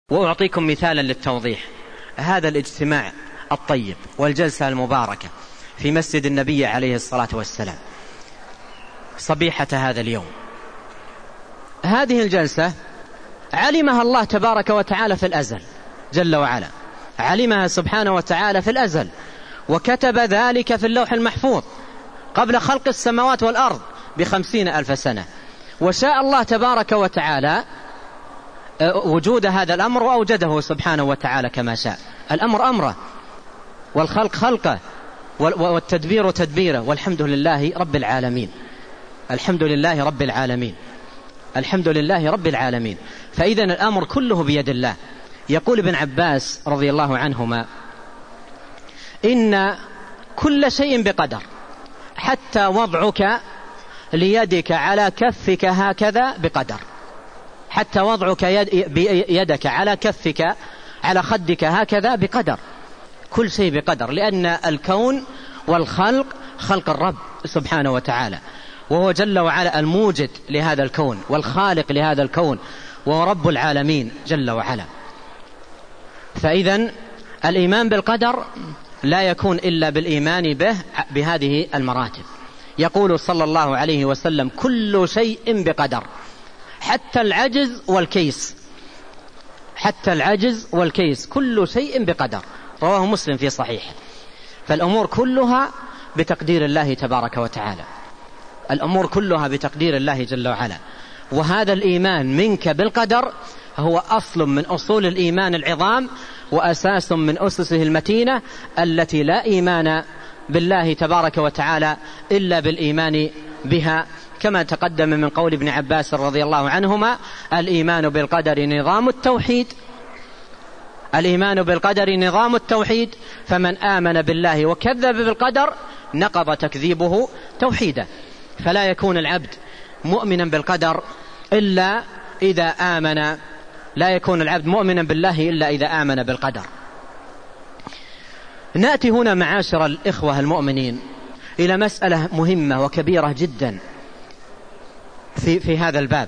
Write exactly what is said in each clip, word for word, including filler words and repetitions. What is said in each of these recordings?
وأعطيكم مثالا للتوضيح. هذا الاجتماع الطيب والجلسة المباركة في مسجد النبي عليه الصلاة والسلام صبيحة هذا اليوم، هذه الجلسة علمها الله تبارك وتعالى في الأزل جل وعلا، علمها سبحانه وتعالى في الأزل، وكتب ذلك في اللوح المحفوظ قبل خلق السماوات والأرض بخمسين ألف سنة. وشاء الله تبارك وتعالى وجود هذا الأمر وأوجده سبحانه وتعالى كما شاء. الأمر أمره والخلق خلقه والتدبير تدبيره، والحمد لله رب العالمين. الحمد لله رب العالمين. الحمد لله رب العالمين. فإذا الأمر كله بيد الله. يقول ابن عباس رضي الله عنهما: إن كل شيء بقدر، حتى وضعك ليدك على كفك هكذا بقدر، حتى وضعك يدك على كفك على خدك هكذا بقدر. كل شيء بقدر، لأن الكون والخلق خلق الرب سبحانه وتعالى، وهو جل وعلا الموجد لهذا الكون والخالق لهذا الكون، وهو رب العالمين جل وعلا. فإذن الإيمان بالقدر لا يكون إلا بالإيمان به بهذه المراتب. يقول صلى الله عليه وسلم: كل شيء بقدر، حتى العجز والكيس، حتى العجز والكيس كل شيء بقدر. رواه مسلم في صحيحه. فالأمور كلها بتقدير الله تبارك وتعالى، الأمور كلها بتقدير الله جل وعلا. وهذا الإيمان منك بالقدر هو أصل من أصول الإيمان العظام، وأساس من أسسه المتينة، التي لا إيمان بالله تبارك وتعالى إلا بالإيمان بها، كما تقدم من قول ابن عباس رضي الله عنهما: الإيمان بالقدر نظام التوحيد. الإيمان بالقدر نظام التوحيد، فمن آمن بالله وكذب بالقدر نقض تكذيبه توحيدا. فلا يكون العبد مؤمنا بالقدر إلا إذا آمن، لا يكون العبد مؤمنا بالله إلا إذا آمن بالقدر. نأتي هنا معاشر الإخوة المؤمنين إلى مسألة مهمة وكبيرة جدا في, في هذا الباب،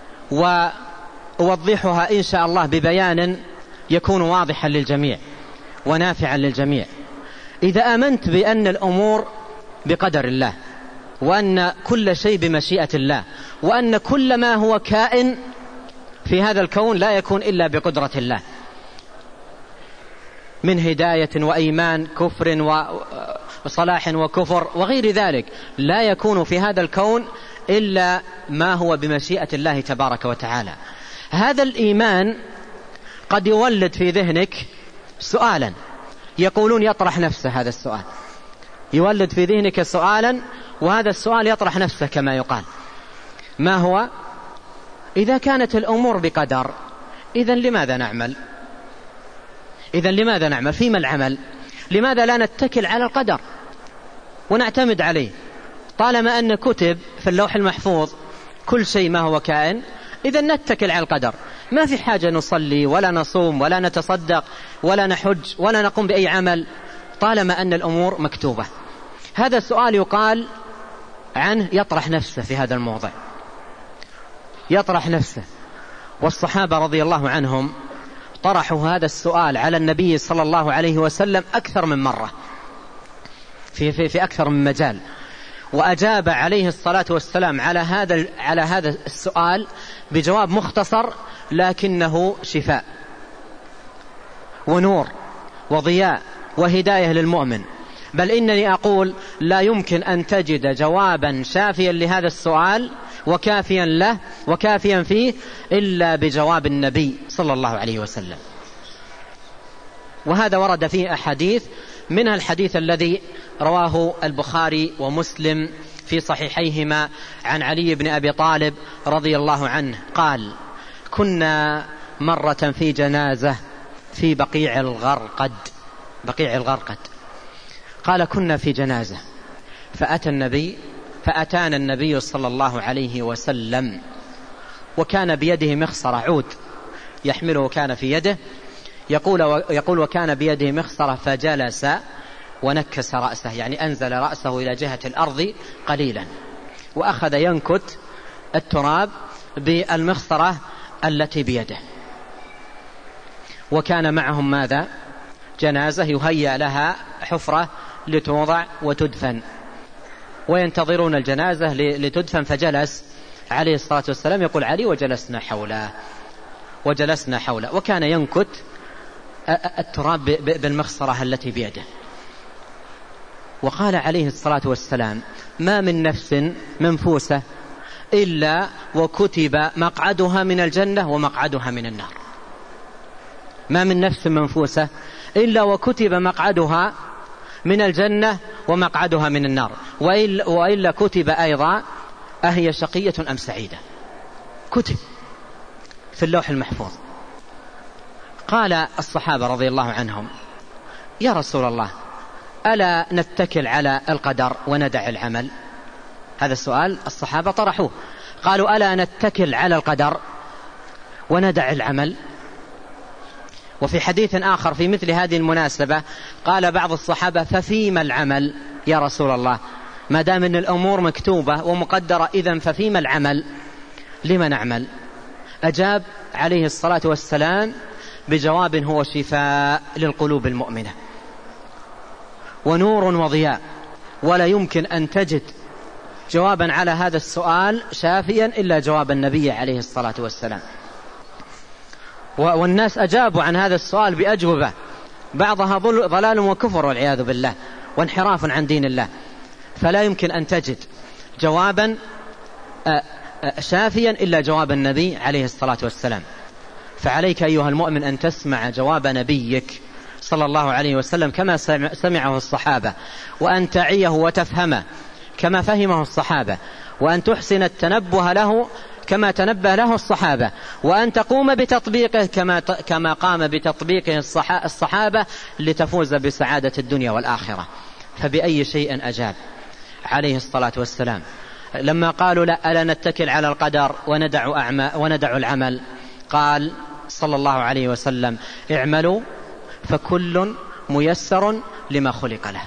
وأوضحها إن شاء الله ببيان يكون واضحا للجميع ونافعا للجميع. إذا آمنت بأن الأمور بقدر الله، وأن كل شيء بمشيئة الله، وأن كل ما هو كائن في هذا الكون لا يكون إلا بقدرة الله، من هداية وإيمان، كفر وصلاح وكفر وغير ذلك، لا يكون في هذا الكون إلا ما هو بمشيئة الله تبارك وتعالى. هذا الإيمان قد يولد في ذهنك سؤالا، يقولون يطرح نفسه هذا السؤال، يولد في ذهنك سؤالا، وهذا السؤال يطرح نفسه كما يقال: ما هو؟ إذا كانت الأمور بقدر، إذن لماذا نعمل؟ إذن لماذا نعمل؟ فيما العمل؟ لماذا لا نتكل على القدر ونعتمد عليه؟ طالما أن كتب في اللوح المحفوظ كل شيء ما هو كائن، إذن نتكل على القدر، ما في حاجة نصلي ولا نصوم ولا نتصدق ولا نحج ولا نقوم بأي عمل، طالما أن الأمور مكتوبة. هذا السؤال يقال عنه يطرح نفسه في هذا الموضع، يطرح نفسه. والصحابة رضي الله عنهم طرحوا هذا السؤال على النبي صلى الله عليه وسلم أكثر من مرة في, في, في أكثر من مجال، وأجاب عليه الصلاة والسلام على هذا, على هذا السؤال بجواب مختصر، لكنه شفاء ونور وضياء وهداية للمؤمن. بل إنني أقول لا يمكن أن تجد جوابا شافيا لهذا السؤال وكافيا له وكافيا فيه إلا بجواب النبي صلى الله عليه وسلم. وهذا ورد فيه أحاديث، منها الحديث الذي رواه البخاري ومسلم في صحيحيهما عن علي بن أبي طالب رضي الله عنه قال: كنا مرة في جنازة في بقيع الغرقد. بقيع الغرقد قال: كنا في جنازة فأتى النبي فأتانا النبي صلى الله عليه وسلم، وكان بيده مخصرة عود يحمله كان في يده، يقول, يقول وكان بيده مخصرة، فجلس ونكس رأسه، يعني أنزل رأسه إلى جهة الأرض قليلا، وأخذ ينكت التراب بالمخصرة التي بيده. وكان معهم ماذا؟ جنازة يهيأ لها حفرة لتوضع وتدفن، وينتظرون الجنازة لتدفن. فجلس عليه الصلاة والسلام، يقول علي: وجلسنا حوله وجلسنا حوله وكان ينكت التراب بالمخصرة التي بيده. وقال عليه الصلاة والسلام: ما من نفس منفوسة إلا وكتب مقعدها من الجنة ومقعدها من النار. ما من نفس منفوسة إلا وكتب مقعدها من الجنة ومقعدها من النار، وإلا, وإلا كتب أيضا أهي شقية أم سعيدة، كتب في اللوح المحفوظ. قال الصحابة رضي الله عنهم: يا رسول الله، ألا نتكل على القدر وندع العمل؟ هذا السؤال الصحابة طرحوه، قالوا: ألا نتكل على القدر وندع العمل؟ وفي حديث آخر في مثل هذه المناسبة قال بعض الصحابة: ففيما العمل يا رسول الله؟ ما دام أن الأمور مكتوبة ومقدرة، إذن ففيما العمل؟ لما نعمل؟ أجاب عليه الصلاة والسلام بجواب هو شفاء للقلوب المؤمنة ونور وضياء، ولا يمكن أن تجد جوابا على هذا السؤال شافيا إلا جواب النبي عليه الصلاة والسلام. والناس أجابوا عن هذا السؤال بأجوبة بعضها ضلال وكفر والعياذ بالله وانحراف عن دين الله، فلا يمكن أن تجد جوابا شافيا إلا جواب النبي عليه الصلاة والسلام. فعليك أيها المؤمن أن تسمع جواب نبيك صلى الله عليه وسلم كما سمعه الصحابة، وأن تعيه وتفهمه كما فهمه الصحابة، وأن تحسن التنبه له كما تنبه له الصحابة، وأن تقوم بتطبيقه كما كما قام بتطبيقه الصحابة لتفوز بسعادة الدنيا والآخرة. فبأي شيء أجاب عليه الصلاة والسلام لما قالوا: لا، ألا نتكل على القدر وندع, أعمى وندع العمل؟ قال صلى الله عليه وسلم: اعملوا فكل ميسر لما خلق له.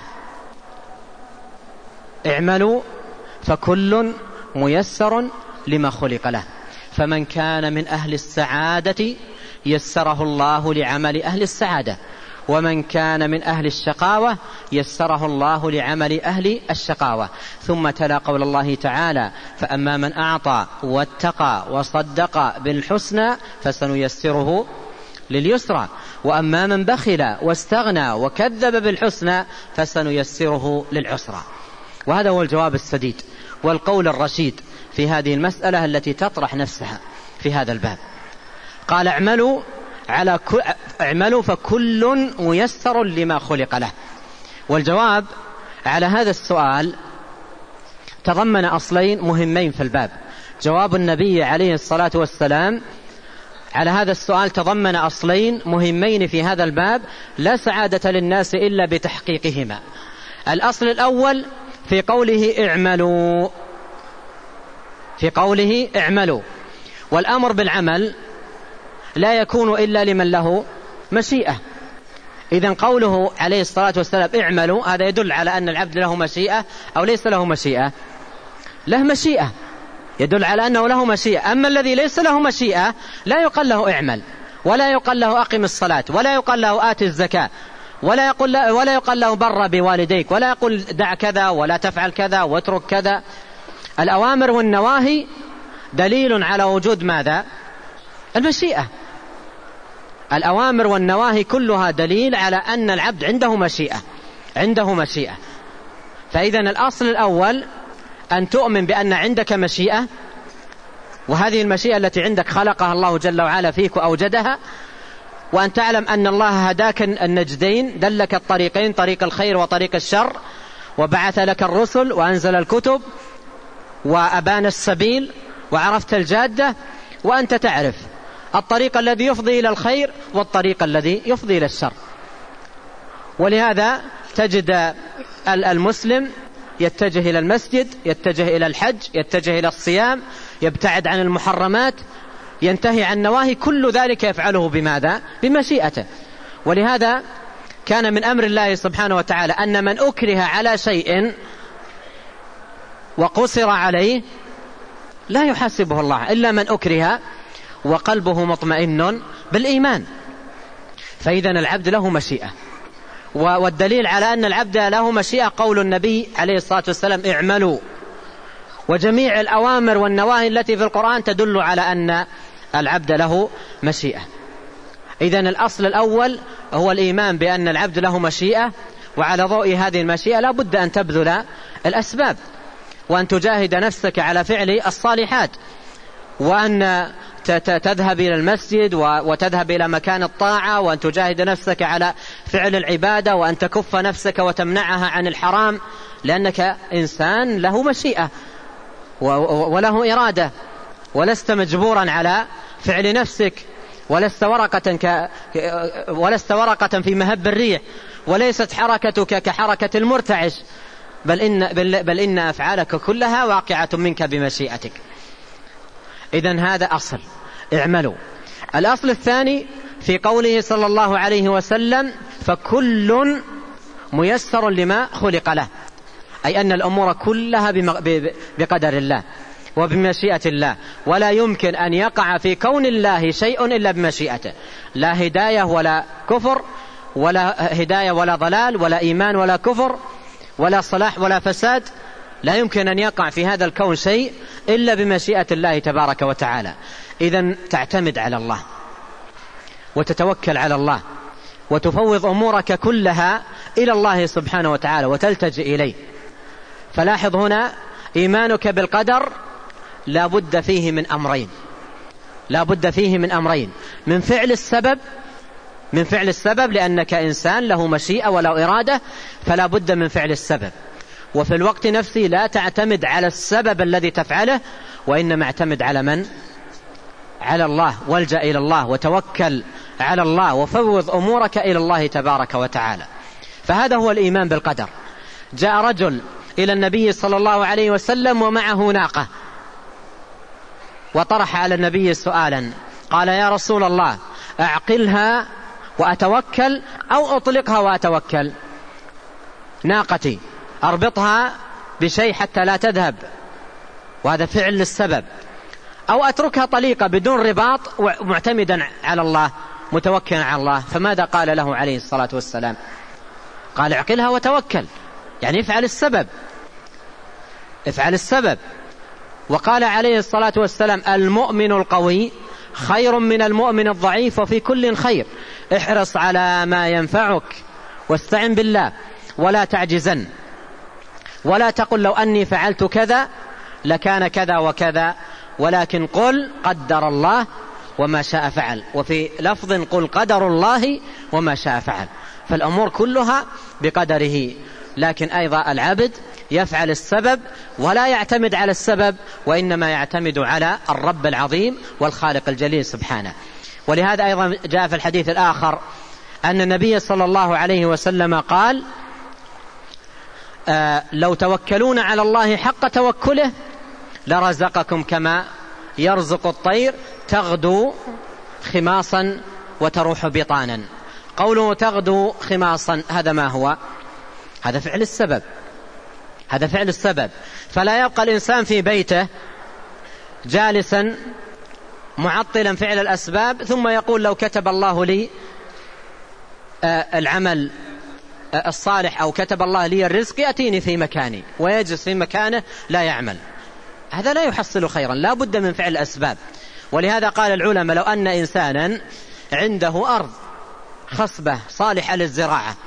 اعملوا فكل ميسر لما خلق له، فمن كان من أهل السعادة يسره الله لعمل أهل السعادة، ومن كان من أهل الشقاوة يسره الله لعمل أهل الشقاوة. ثم تلا قول الله تعالى: فأما من أعطى واتقى وصدق بالحسنى فسنيسره لليسرى، وأما من بخل واستغنى وكذب بالحسنى فسنيسره للعسرى. وهذا هو الجواب السديد والقول الرشيد في هذه المسألة التي تطرح نفسها في هذا الباب. قال: اعملوا على كل اعملوا فكل ميسر لما خلق له. والجواب على هذا السؤال تضمن أصلين مهمين في الباب. جواب النبي عليه الصلاة والسلام على هذا السؤال تضمن أصلين مهمين في هذا الباب لا سعادة للناس إلا بتحقيقهما. الأصل الأول في قوله اعملوا، في قوله اعملوا، والأمر بالعمل لا يكون إلا لمن له مشيئة. إذن قوله عليه الصلاة والسلام اعملوا هذا يدل على أن العبد له مشيئة أو ليس له مشيئة؟ له مشيئة، يدل على أنه له مشيئة. أما الذي ليس له مشيئة لا يقال له اعمل، ولا يقال له أقم الصلاة، ولا يقال له آت الزكاة، ولا يقول له ولا يقال له بر بوالديك، ولا يقول دع كذا ولا تفعل كذا واترك كذا. الأوامر والنواهي دليل على وجود ماذا؟ المشيئة. الأوامر والنواهي كلها دليل على أن العبد عنده مشيئة، عنده مشيئة. فإذن الأصل الأول أن تؤمن بأن عندك مشيئة، وهذه المشيئة التي عندك خلقها الله جل وعلا فيك وأوجدها، وأن تعلم أن الله هداك النجدين، دلك الطريقين، طريق الخير وطريق الشر، وبعث لك الرسل وأنزل الكتب وأبان السبيل وعرفت الجادة، وأنت تعرف الطريق الذي يفضي إلى الخير والطريق الذي يفضي إلى الشر. ولهذا تجد المسلم يتجه إلى المسجد، يتجه إلى الحج، يتجه إلى الصيام، يبتعد عن المحرمات، ينتهي عن النواهي، كل ذلك يفعله بماذا؟ بمشيئته. ولهذا كان من أمر الله سبحانه وتعالى أن من أكره على شيء وقصر عليه لا يحاسبه الله إلا من أكره وقلبه مطمئن بالإيمان. فإذا العبد له مشيئة، والدليل على أن العبد له مشيئة قول النبي عليه الصلاة والسلام اعملوا، وجميع الأوامر والنواهي التي في القرآن تدل على أن العبد له مشيئة. إذن الأصل الأول هو الإيمان بأن العبد له مشيئة، وعلى ضوء هذه المشيئة لا بد أن تبذل الأسباب، وأن تجاهد نفسك على فعل الصالحات، وأن تذهب إلى المسجد وتذهب إلى مكان الطاعة، وأن تجاهد نفسك على فعل العبادة، وأن تكف نفسك وتمنعها عن الحرام، لأنك إنسان له مشيئة وله إرادة، ولست مجبورا على فعل نفسك، ولست ورقة, ك... ولست ورقة في مهب الريح، وليست حركتك كحركة المرتعش، بل إن, بل إن أفعالك كلها واقعة منك بمشيئتك. إذن هذا أصل اعملوا. الأصل الثاني في قوله صلى الله عليه وسلم فكل ميسر لما خلق له، أي أن الأمور كلها بقدر الله وبمشيئة الله، ولا يمكن أن يقع في كون الله شيء إلا بمشيئته، لا هداية ولا كفر، ولا هداية ولا ضلال، ولا إيمان ولا كفر، ولا صلاح ولا فساد، لا يمكن أن يقع في هذا الكون شيء إلا بمشيئة الله تبارك وتعالى. إذن تعتمد على الله وتتوكل على الله وتفوض أمورك كلها إلى الله سبحانه وتعالى وتلتجئ إليه. فلاحظ هنا إيمانك بالقدر لا بد فيه من أمرين، لا بد فيه من أمرين من فعل السبب، من فعل السبب لأنك إنسان له مشيئة ولا إرادة، فلا بد من فعل السبب، وفي الوقت نفسه لا تعتمد على السبب الذي تفعله، وإنما اعتمد على من؟ على الله، والجأ إلى الله وتوكل على الله وفوض أمورك إلى الله تبارك وتعالى. فهذا هو الإيمان بالقدر. جاء رجل إلى النبي صلى الله عليه وسلم ومعه ناقة، وطرح على النبي سؤالا، قال يا رسول الله أعقلها وأتوكل أو أطلقها وأتوكل؟ ناقتي أربطها بشيء حتى لا تذهب، وهذا فعل للسبب، أو أتركها طليقة بدون رباط معتمدا على الله متوكلا على الله؟ فماذا قال له عليه الصلاة والسلام؟ قال اعقلها وتوكل، يعني افعل السبب، افعل السبب. وقال عليه الصلاة والسلام المؤمن القوي خير من المؤمن الضعيف وفي كل خير، احرص على ما ينفعك واستعن بالله ولا تعجزن، ولا تقل لو أني فعلت كذا لكان كذا وكذا، ولكن قل قدر الله وما شاء فعل، وفي لفظ قل قدر الله وما شاء فعل. فالأمور كلها بقدره، لكن أيضا العبد يفعل السبب ولا يعتمد على السبب، وإنما يعتمد على الرب العظيم والخالق الجليل سبحانه. ولهذا أيضا جاء في الحديث الآخر أن النبي صلى الله عليه وسلم قال آه لو توكلون على الله حق توكله لرزقكم كما يرزق الطير تغدو خماصا وتروح بطانا. قوله تغدو خماصا هذا ما هو؟ هذا فعل السبب، هذا فعل السبب. فلا يبقى الإنسان في بيته جالسا معطلا فعل الأسباب ثم يقول لو كتب الله لي العمل الصالح أو كتب الله لي الرزق يأتيني في مكاني، ويجلس في مكانه لا يعمل. هذا لا يحصل خيرا، لا بد من فعل الأسباب. ولهذا قال العلماء لو أن إنسانا عنده أرض خصبة صالحة للزراعة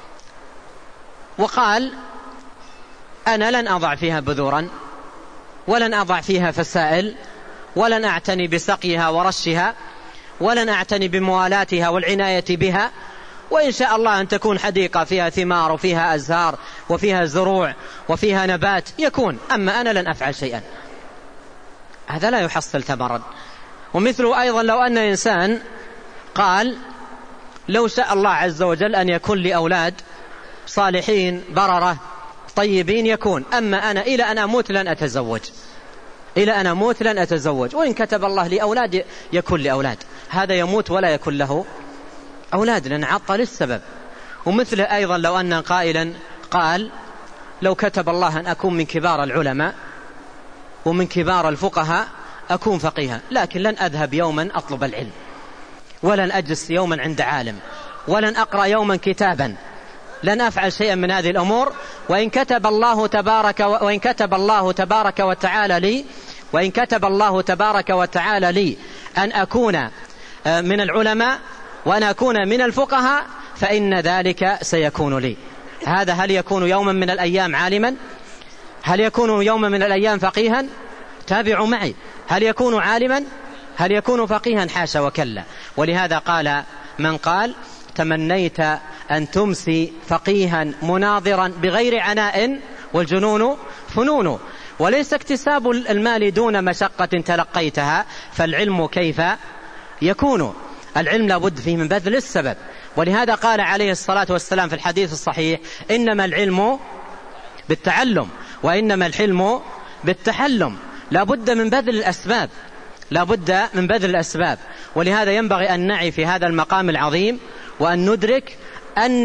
وقال أنا لن أضع فيها بذورا ولن أضع فيها فسائل ولن أعتني بسقيها ورشها ولن أعتني بموالاتها والعناية بها، وإن شاء الله أن تكون حديقة فيها ثمار وفيها أزهار وفيها زروع وفيها نبات يكون، أما أنا لن أفعل شيئا، هذا لا يحصل ثمرا. ومثله أيضا لو أن إنسان قال لو شاء الله عز وجل أن يكون لي أولاد صالحين بررة طيبين يكون، أما أنا إلى أن أموت لن أتزوج، إلى أن أموت لن أتزوج، وإن كتب الله لي أولاد يكون لي أولاد. هذا يموت ولا يكون له أولاد لأن عطل السبب. ومثله أيضا لو أن قائلا قال لو كتب الله أن أكون من كبار العلماء ومن كبار الفقهاء أكون فقيها، لكن لن أذهب يوما أطلب العلم ولن أجلس يوما عند عالم ولن أقرأ يوما كتابا، لن أفعل شيئا من هذه الأمور، وإن كتب الله تبارك وإن كتب الله تبارك وتعالى لي وإن كتب الله تبارك وتعالى لي أن أكون من العلماء وأن أكون من الفقهاء فإن ذلك سيكون لي. هذا هل يكون يوما من الأيام عالما؟ هل يكون يوما من الأيام فقيها؟ تابعوا معي. هل يكون عالما؟ هل يكون فقيها؟ حاشا وكلا. ولهذا قال من قال: تمنيت أن تمسي فقيها مناظرا بغير عناء والجنون فنون. وليس اكتساب المال دون مشقة تلقيتها، فالعلم كيف يكون؟ العلم لابد فيه من بذل السبب. ولهذا قال عليه الصلاة والسلام في الحديث الصحيح: إنما العلم بالتعلم وإنما الحلم بالتحلم. لابد من بذل الأسباب، لابد من بذل الأسباب. ولهذا ينبغي أن نعي في هذا المقام العظيم وأن ندرك أن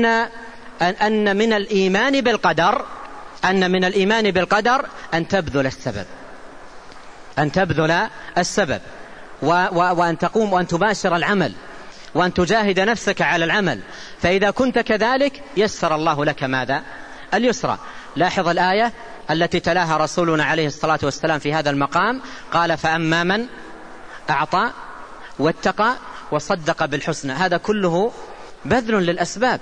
أن من الإيمان بالقدر أن من الإيمان بالقدر أن تبذل السبب، أن تبذل السبب وأن تقوم وأن تباشر العمل وأن تجاهد نفسك على العمل. فإذا كنت كذلك يسر الله لك ماذا؟ اليسرى. لاحظ الآية التي تلاها رسولنا عليه الصلاة والسلام في هذا المقام، قال: فأما من أعطى واتقى وصدق بالحسنى. هذا كله بذل للأسباب،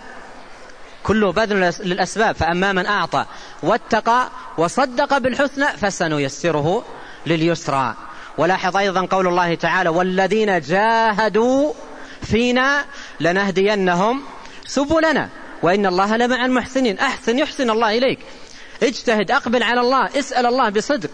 كله بذل للأسباب. فأما من أعطى واتقى وصدق بالحسنى فسنيسره لليسرى. ولاحظ أيضا قول الله تعالى: والذين جاهدوا فينا لنهدينهم سبلنا وإن الله لمع المحسنين. أحسن يحسن الله إليك، اجتهد، أقبل على الله، اسأل الله بصدق،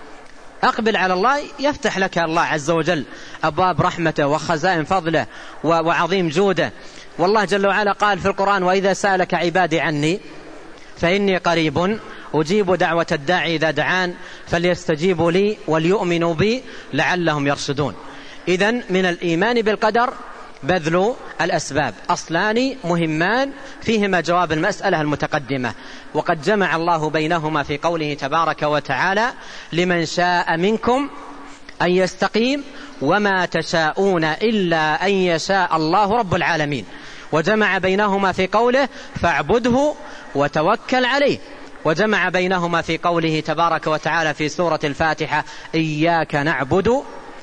أقبل على الله يفتح لك الله عز وجل أبواب رحمته وخزائن فضله وعظيم جوده. والله جل وعلا قال في القرآن: وإذا سألك عبادي عني فإني قريب أجيب دعوة الداعي إذا دعان فليستجيبوا لي وليؤمنوا بي لعلهم يرشدون. إذن من الإيمان بالقدر بذل الأسباب. أصلان مهمان فيهما جواب المسألة المتقدمة، وقد جمع الله بينهما في قوله تبارك وتعالى: لمن شاء منكم أن يستقيم وما تشاءون إلا أن يشاء الله رب العالمين. وجمع بينهما في قوله: فاعبده وتوكل عليه. وجمع بينهما في قوله تبارك وتعالى في سورة الفاتحة: إياك نعبد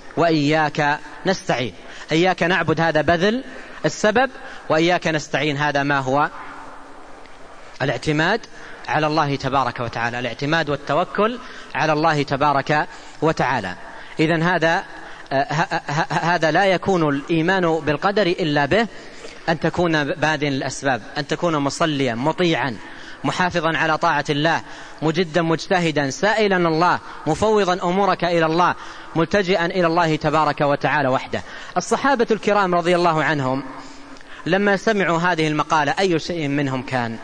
وإياك نستعين. إياك نعبد هذا بذل السبب، وإياك نستعين هذا ما هو؟ الاعتماد على الله تبارك وتعالى، الاعتماد والتوكل على الله تبارك وتعالى. إذن هذا هذا لا يكون الإيمان بالقدر إلا به، أن تكون باذل الأسباب، أن تكون مصليا مطيعا محافظا على طاعة الله، مجدا مجتهدا سائلا الله، مفوضا أمورك إلى الله، ملتجئا إلى الله تبارك وتعالى وحده. الصحابة الكرام رضي الله عنهم لما سمعوا هذه المقالة أي شيء منهم كان؟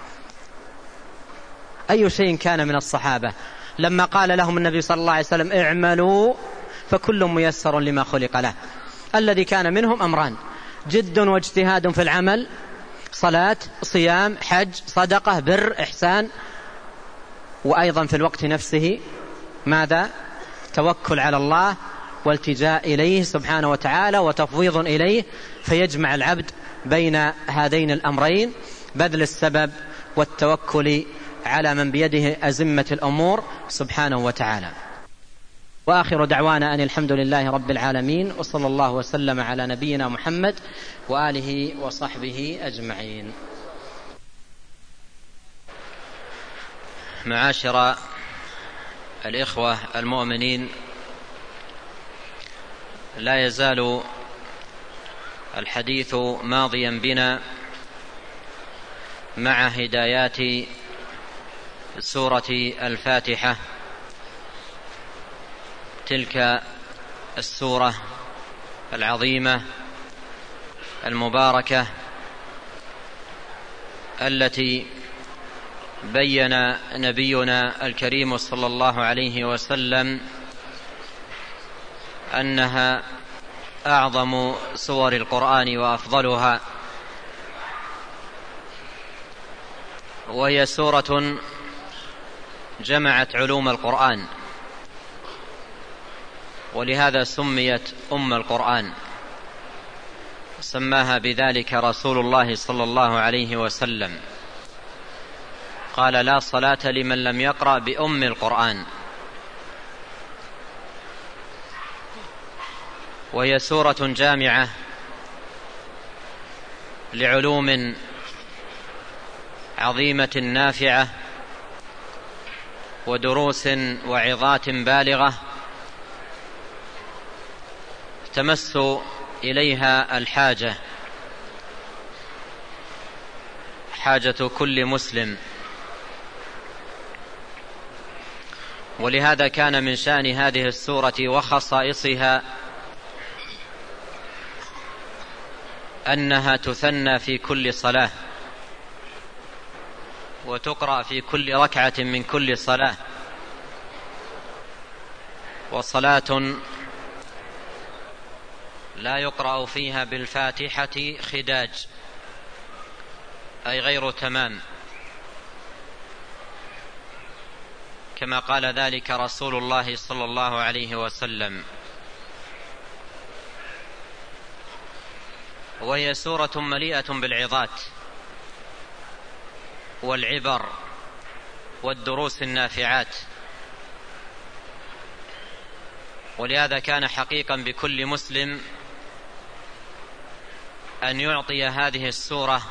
أي شيء كان من الصحابة لما قال لهم النبي صلى الله عليه وسلم: اعملوا فكل ميسر لما خلق له؟ الذي كان منهم أمران: جد واجتهاد في العمل، صلاة، صيام، حج، صدقة، بر، إحسان، وأيضا في الوقت نفسه ماذا؟ توكل على الله والتجاء إليه سبحانه وتعالى وتفويض إليه. فيجمع العبد بين هذين الأمرين: بذل السبب والتوكل على من بيده أزمة الأمور سبحانه وتعالى. وآخر دعوانا أن الحمد لله رب العالمين، وصلى الله وسلم على نبينا محمد وآله وصحبه أجمعين. معاشر الإخوة المؤمنين، لا يزال الحديث ماضيا بنا مع هدايات سورة الفاتحة، تلك السورة العظيمة المباركة التي بين نبينا الكريم صلى الله عليه وسلم أنها أعظم سور القرآن وأفضلها، وهي سورة جمعت علوم القرآن، ولهذا سميت أم القرآن. سماها بذلك رسول الله صلى الله عليه وسلم، قال: لا صلاة لمن لم يقرأ بأم القرآن. وهي سورة جامعة لعلوم عظيمة نافعة ودروس وعظات بالغة تمس إليها الحاجة، حاجة كل مسلم. ولهذا كان من شأن هذه السورة وخصائصها أنها تثنى في كل صلاة وتقرأ في كل ركعة من كل صلاة، وصلاة لا يقرأ فيها بالفاتحة خداج، أي غير تمام، كما قال ذلك رسول الله صلى الله عليه وسلم. وهي سورة مليئة بالعظات والعبر والدروس النافعات، ولهذا كان حقيقا بكل مسلم أن يعطي هذه السورة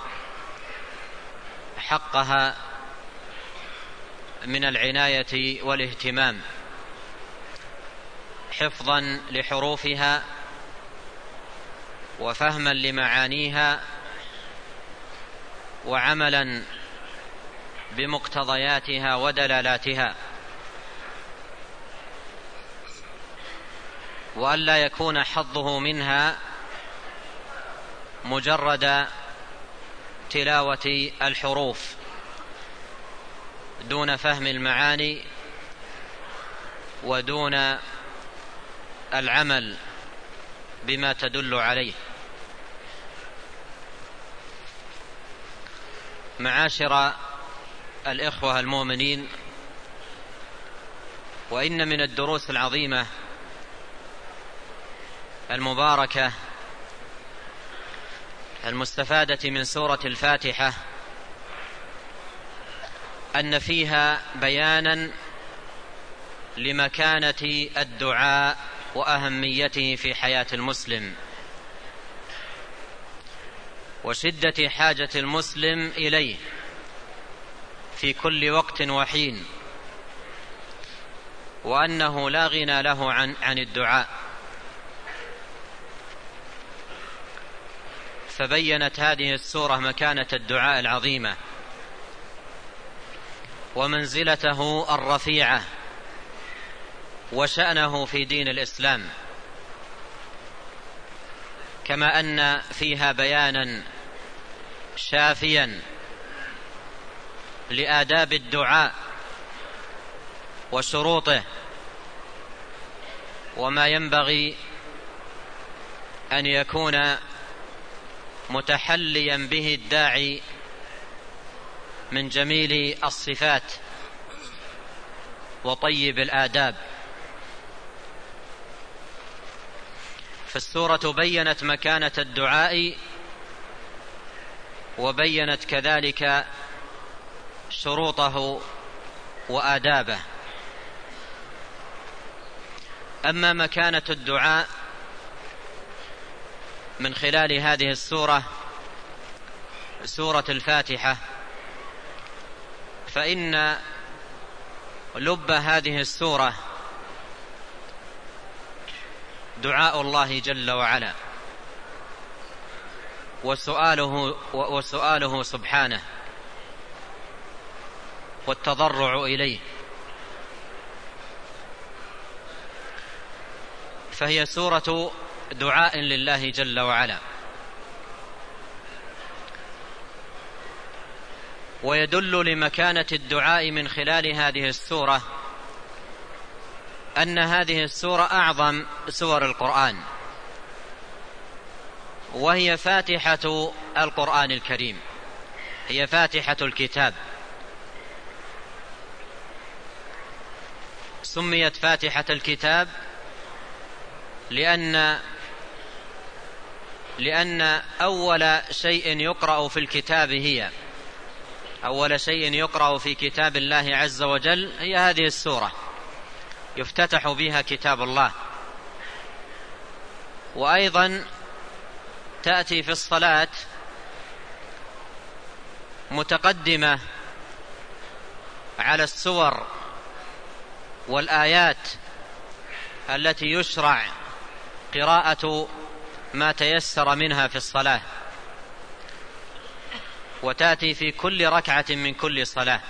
حقها من العناية والاهتمام، حفظا لحروفها وفهما لمعانيها وعملا بمقتضياتها ودلالاتها، وألا يكون حظه منها مجرد تلاوة الحروف دون فهم المعاني ودون العمل بما تدل عليه. معاشر الإخوة المؤمنين، وإن من الدروس العظيمة المباركة المستفادة من سورة الفاتحة أن فيها بيانا لمكانة الدعاء وأهميته في حياة المسلم، وشدة حاجة المسلم إليه في كل وقت وحين، وأنه لا غنى له عن, عن الدعاء. فبينت هذه السورة مكانة الدعاء العظيمة ومنزلته الرفيعة وشأنه في دين الإسلام، كما أن فيها بيانا شافيا لآداب الدعاء وشروطه وما ينبغي أن يكون متحليا به الداعي من جميل الصفات وطيب الآداب. فالسورة بينت مكانة الدعاء وبينت كذلك شروطه وآدابه. أما مكانة الدعاء من خلال هذه السورة، سورة الفاتحة، فإن لب هذه السورة دعاء الله جل وعلا وسؤاله, وسؤاله سبحانه والتضرع إليه. فهي سورة دعاء لله جل وعلا. ويدل لمكانة الدعاء من خلال هذه السورة أن هذه السورة أعظم سور القرآن، وهي فاتحة القرآن الكريم، هي فاتحة الكتاب. سميت فاتحة الكتاب لأن لأن أول شيء يقرأ في الكتاب هي أول شيء يقرأ في كتاب الله عز وجل هي هذه السورة، يفتتح بها كتاب الله. وأيضا تأتي في الصلاة متقدمة على السور والآيات التي يشرع قراءة ما تيسر منها في الصلاة، وتأتي في كل ركعة من كل صلاة.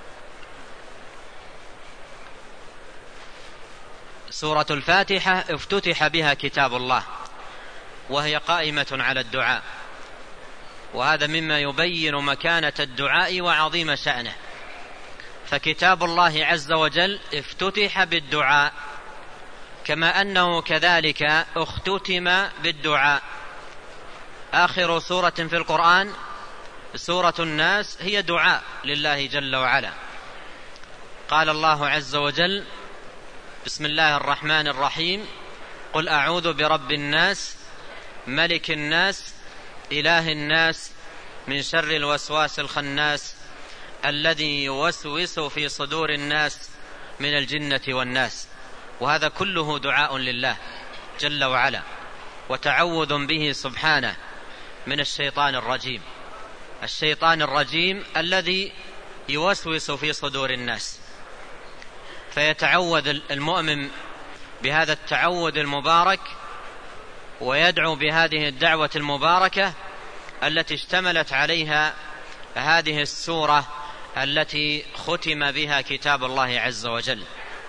سورة الفاتحة افتتح بها كتاب الله وهي قائمة على الدعاء، وهذا مما يبين مكانة الدعاء وعظيم شأنه. فكتاب الله عز وجل افتتح بالدعاء، كما أنه كذلك اختتم بالدعاء. آخر سورة في القرآن سورة الناس هي دعاء لله جل وعلا. قال الله عز وجل: بسم الله الرحمن الرحيم، قل أعوذ برب الناس ملك الناس إله الناس من شر الوسواس الخناس الذي يوسوس في صدور الناس من الجنة والناس. وهذا كله دعاء لله جل وعلا، وتعوذ به سبحانه من الشيطان الرجيم الشيطان الرجيم الذي يوسوس في صدور الناس. فيتعوذ المؤمن بهذا التعوذ المبارك، ويدعو بهذه الدعوة المباركة التي اشتملت عليها هذه السورة التي ختم بها كتاب الله عز وجل.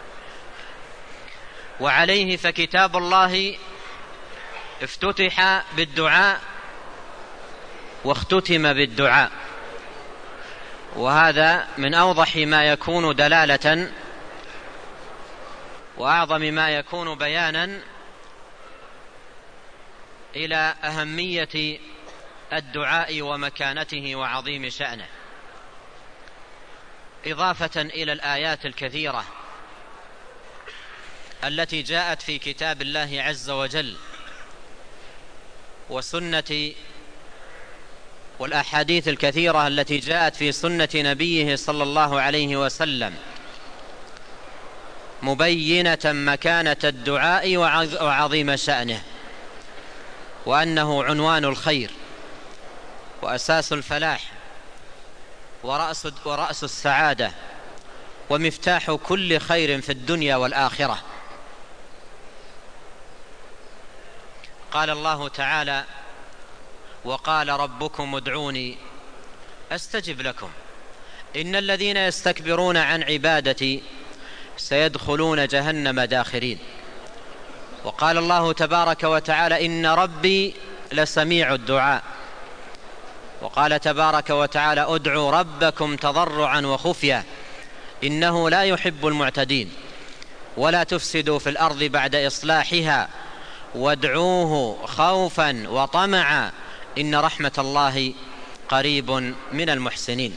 وعليه فكتاب الله افتتح بالدعاء واختتم بالدعاء، وهذا من أوضح ما يكون دلالة وأعظم ما يكون بيانا إلى أهمية الدعاء ومكانته وعظيم شأنه، إضافة إلى الآيات الكثيرة التي جاءت في كتاب الله عز وجل وسنة والأحاديث الكثيرة التي جاءت في سنة نبيه صلى الله عليه وسلم، مبينة مكانة الدعاء وعظيم شأنه، وأنه عنوان الخير وأساس الفلاح ورأس, ورأس السعادة ومفتاح كل خير في الدنيا والآخرة. قال الله تعالى: وقال ربكم ادعوني أستجب لكم إن الذين يستكبرون عن عبادتي سيدخلون جهنم داخرين. وقال الله تبارك وتعالى: إن ربي لسميع الدعاء. وقال تبارك وتعالى: ادعوا ربكم تضرعا وخفيا إنه لا يحب المعتدين ولا تفسدوا في الأرض بعد إصلاحها وادعوه خوفا وطمعا إن رحمة الله قريب من المحسنين.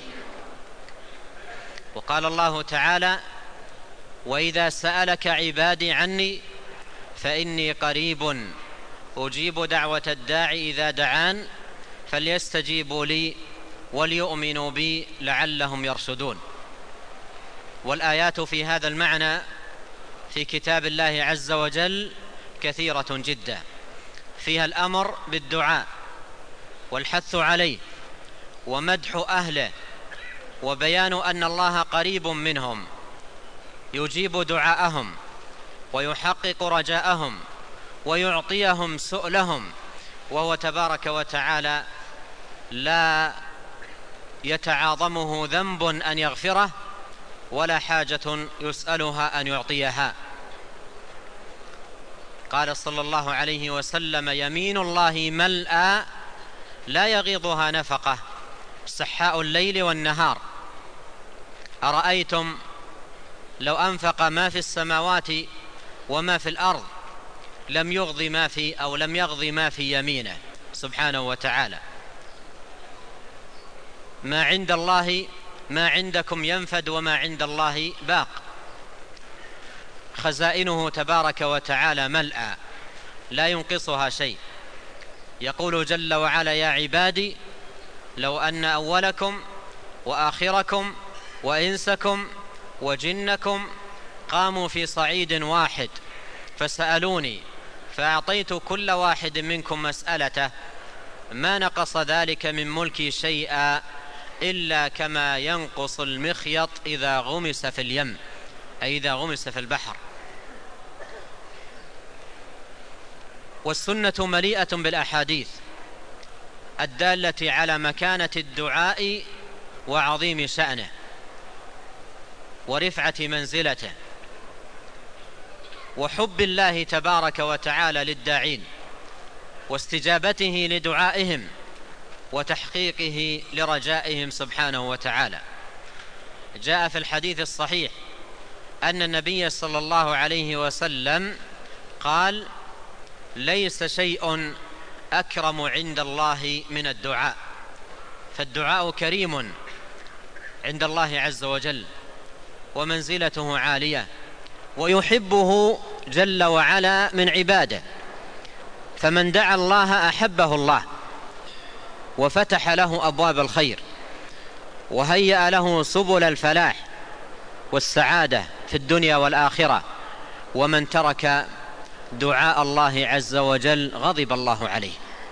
وقال الله تعالى: وإذا سألك عبادي عني فإني قريب أجيب دعوة الداعي إذا دعان فليستجيبوا لي وليؤمنوا بي لعلهم يرشدون. والآيات في هذا المعنى في كتاب الله عز وجل كثيرة جدا، فيها الأمر بالدعاء والحث عليه ومدح أهله وبيان أن الله قريب منهم يجيب دعاءهم ويحقق رجاءهم ويعطيهم سؤلهم، وهو تبارك وتعالى لا يتعاظمه ذنب أن يغفره ولا حاجة يسألها أن يعطيها. قال صلى الله عليه وسلم: يمين الله ملأى لا يغيضها نفقة سحاء الليل والنهار أرأيتم لو أنفق ما في السماوات وما في الأرض لم يغض ما في أو لم يغض ما في يمينه سبحانه وتعالى. ما عند الله ما عندكم ينفد وما عند الله باق. خزائنه تبارك وتعالى ملأى لا ينقصها شيء، يقول جل وعلا: يا عبادي لو أن أولكم وآخركم وإنسكم وجنكم قاموا في صعيد واحد فسألوني فأعطيت كل واحد منكم مسألته ما نقص ذلك من ملكي شيئا إلا كما ينقص المخيط إذا غمس في اليم، أي إذا غمس في البحر. والسنة مليئة بالأحاديث الدالة على مكانة الدعاء وعظيم شأنه ورفعة منزلته وحب الله تبارك وتعالى للداعين واستجابته لدعائهم وتحقيقه لرجائهم سبحانه وتعالى. جاء في الحديث الصحيح أن النبي صلى الله عليه وسلم قال: ليس شيء أكرم عند الله من الدعاء، فالدعاء كريم عند الله عز وجل ومنزلته عالية ويحبه جل وعلا من عباده، فمن دعا الله أحبه الله وفتح له أبواب الخير وهيأ له سبل الفلاح والسعادة في الدنيا والآخرة، ومن ترك دعاء الله عز وجل غضب الله عليه.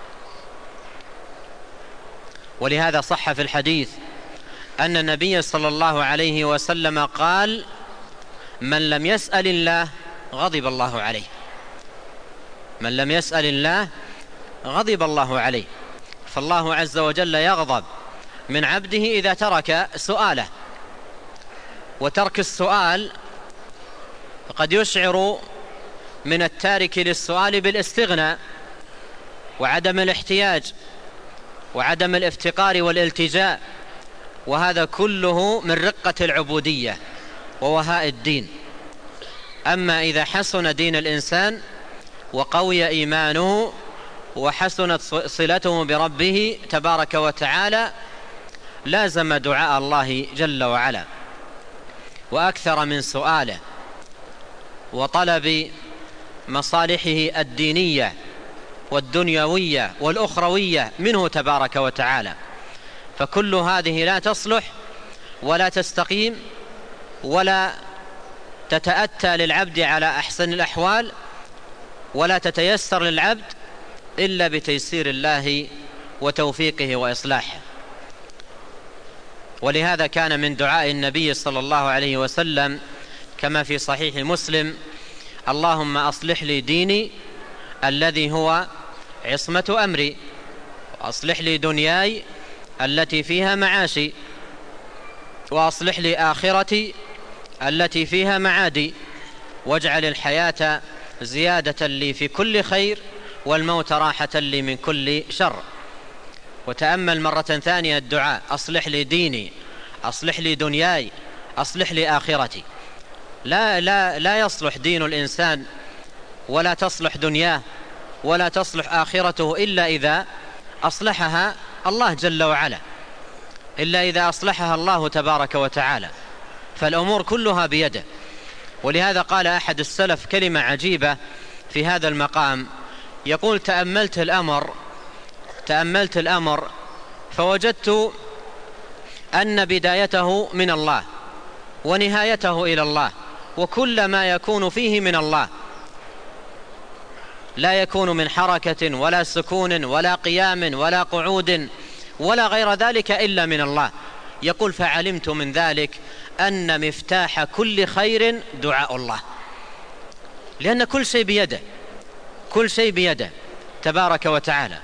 ولهذا صح في الحديث أن النبي صلى الله عليه وسلم قال: من لم يسأل الله غضب الله عليه، من لم يسأل الله غضب الله عليه. فالله عز وجل يغضب من عبده إذا ترك سؤاله، وترك السؤال قد يشعر من التارك للسؤال بالاستغناء وعدم الاحتياج وعدم الافتقار والالتجاء، وهذا كله من رقة العبودية ووهاء الدين. أما إذا حسن دين الإنسان وقوي إيمانه وحسنت صلته بربه تبارك وتعالى لازم دعاء الله جل وعلا وأكثر من سؤاله وطلب مصالحه الدينية والدنيوية والأخروية منه تبارك وتعالى. فكل هذه لا تصلح ولا تستقيم ولا تتأتى للعبد على أحسن الأحوال ولا تتيسر للعبد إلا بتيسير الله وتوفيقه وإصلاحه. ولهذا كان من دعاء النبي صلى الله عليه وسلم كما في صحيح مسلم: اللهم أصلح لي ديني الذي هو عصمة أمري، وأصلح لي دنياي التي فيها معاشي، وأصلح لي آخرتي التي فيها معادي، واجعل الحياة زيادة لي في كل خير والموت راحة لي من كل شر. وتأمل مرة ثانية الدعاء: أصلح لي ديني، أصلح لي دنياي، أصلح لي آخرتي. لا, لا, لا يصلح دين الإنسان ولا تصلح دنياه ولا تصلح آخرته إلا إذا أصلحها الله جل وعلا، إلا إذا أصلحها الله تبارك وتعالى، فالأمور كلها بيده. ولهذا قال أحد السلف كلمة عجيبة في هذا المقام، يقول: تأملت الأمر تأملت الأمر فوجدت أن بدايته من الله ونهايته إلى الله، وكل ما يكون فيه من الله، لا يكون من حركة ولا سكون ولا قيام ولا قعود ولا غير ذلك إلا من الله. يقول: فعلمت من ذلك أن مفتاح كل خير دعاء الله، لأن كل شيء بيده، كل شيء بيده تبارك وتعالى،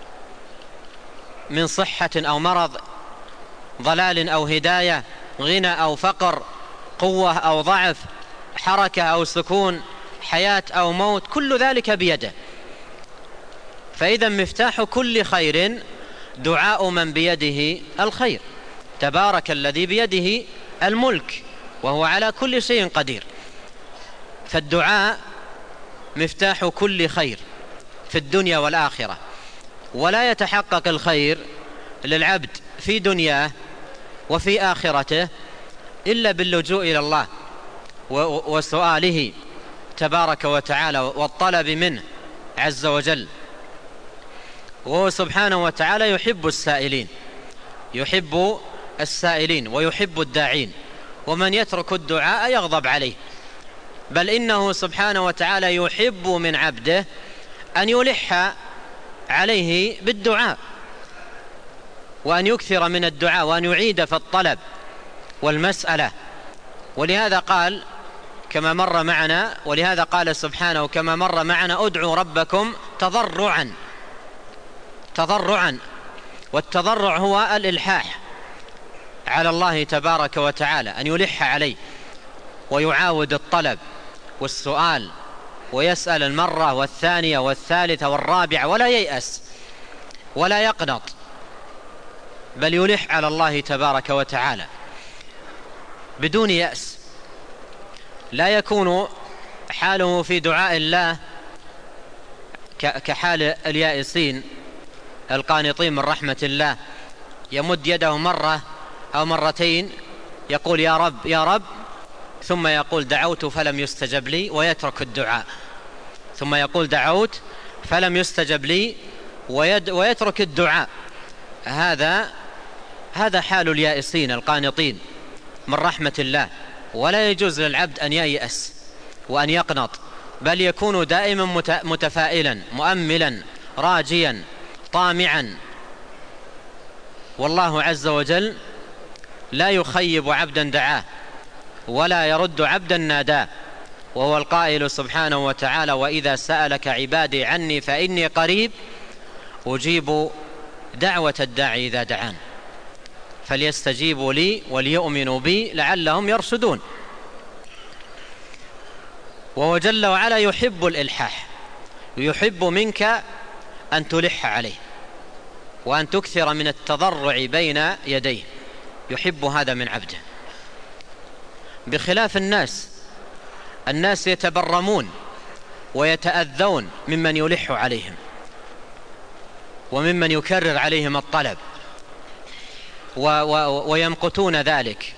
من صحة أو مرض، ضلال أو هداية، غنى أو فقر، قوة أو ضعف، حركة أو سكون، حياة أو موت، كل ذلك بيده. فإذا مفتاح كل خير دعاء من بيده الخير، تبارك الذي بيده الملك وهو على كل شيء قدير. فالدعاء مفتاح كل خير في الدنيا والآخرة، ولا يتحقق الخير للعبد في دنياه وفي آخرته إلا باللجوء إلى الله وسؤاله تبارك وتعالى والطلب منه عز وجل. وهو سبحانه وتعالى يحب السائلين، يحب السائلين ويحب الداعين، ومن يترك الدعاء يغضب عليه، بل إنه سبحانه وتعالى يحب من عبده أن يلح عليه بالدعاء، وأن يكثر من الدعاء، وأن يعيد في الطلب والمسألة. ولهذا قال كما مر معنا ولهذا قال سبحانه كما مر معنا: ادعوا ربكم تضرعا تضرعا والتضرع هو الإلحاح على الله تبارك وتعالى، أن يلح عليه ويعاود الطلب والسؤال، ويسأل المرة والثانية والثالثة والرابعة، ولا ييأس ولا يقنط، بل يلح على الله تبارك وتعالى بدون يأس. لا يكون حاله في دعاء الله كحال اليائسين القانطين من رحمة الله، يمد يده مرة أو مرتين يقول يا رب يا رب، ثم يقول دعوت فلم يستجب لي ويترك الدعاء، ثم يقول دعوت فلم يستجب لي ويترك الدعاء. هذا هذا حال اليائسين القانطين من رحمة الله. ولا يجوز للعبد أن ييأس وأن يقنط، بل يكون دائما متفائلا مؤملا راجيا طامعا. والله عز وجل لا يخيب عبدا دعاه ولا يرد عبدا ناداه، وهو القائل سبحانه وتعالى: وإذا سألك عبادي عني فإني قريب أجيب دعوة الداعي إذا دعان فليستجيبوا لي وليؤمنوا بي لعلهم يرشدون. وهو جل وعلا يحب الإلحاح، ويحب منك أن تلح عليه وأن تكثر من التضرع بين يديه، يحب هذا من عبده، بخلاف الناس. الناس يتبرمون ويتأذون ممن يلح عليهم وممن يكرر عليهم الطلب و و ويمقتون ذلك.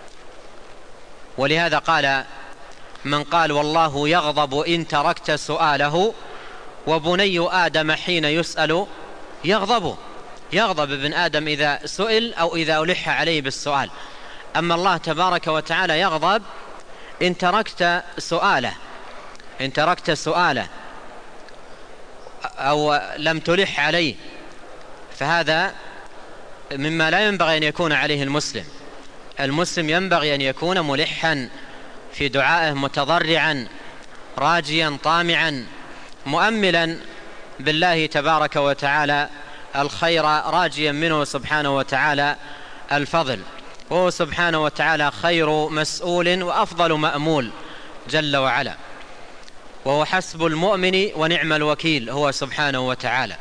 ولهذا قال من قال: والله يغضب إن تركت سؤاله، وبني آدم حين يسأل يغضب. يغضب ابن آدم إذا سئل أو إذا ألح عليه بالسؤال، أما الله تبارك وتعالى يغضب إن تركت سؤاله إن تركت سؤاله أو لم تلح عليه، فهذا مما لا ينبغي أن يكون عليه المسلم. المسلم ينبغي أن يكون ملحا في دعائه، متضرعا راجيا طامعا مؤملا بالله تبارك وتعالى الخير، راجيا منه سبحانه وتعالى الفضل. وهو سبحانه وتعالى خير مسؤول وأفضل مأمول جل وعلا، وهو حسب المؤمن ونعم الوكيل هو سبحانه وتعالى.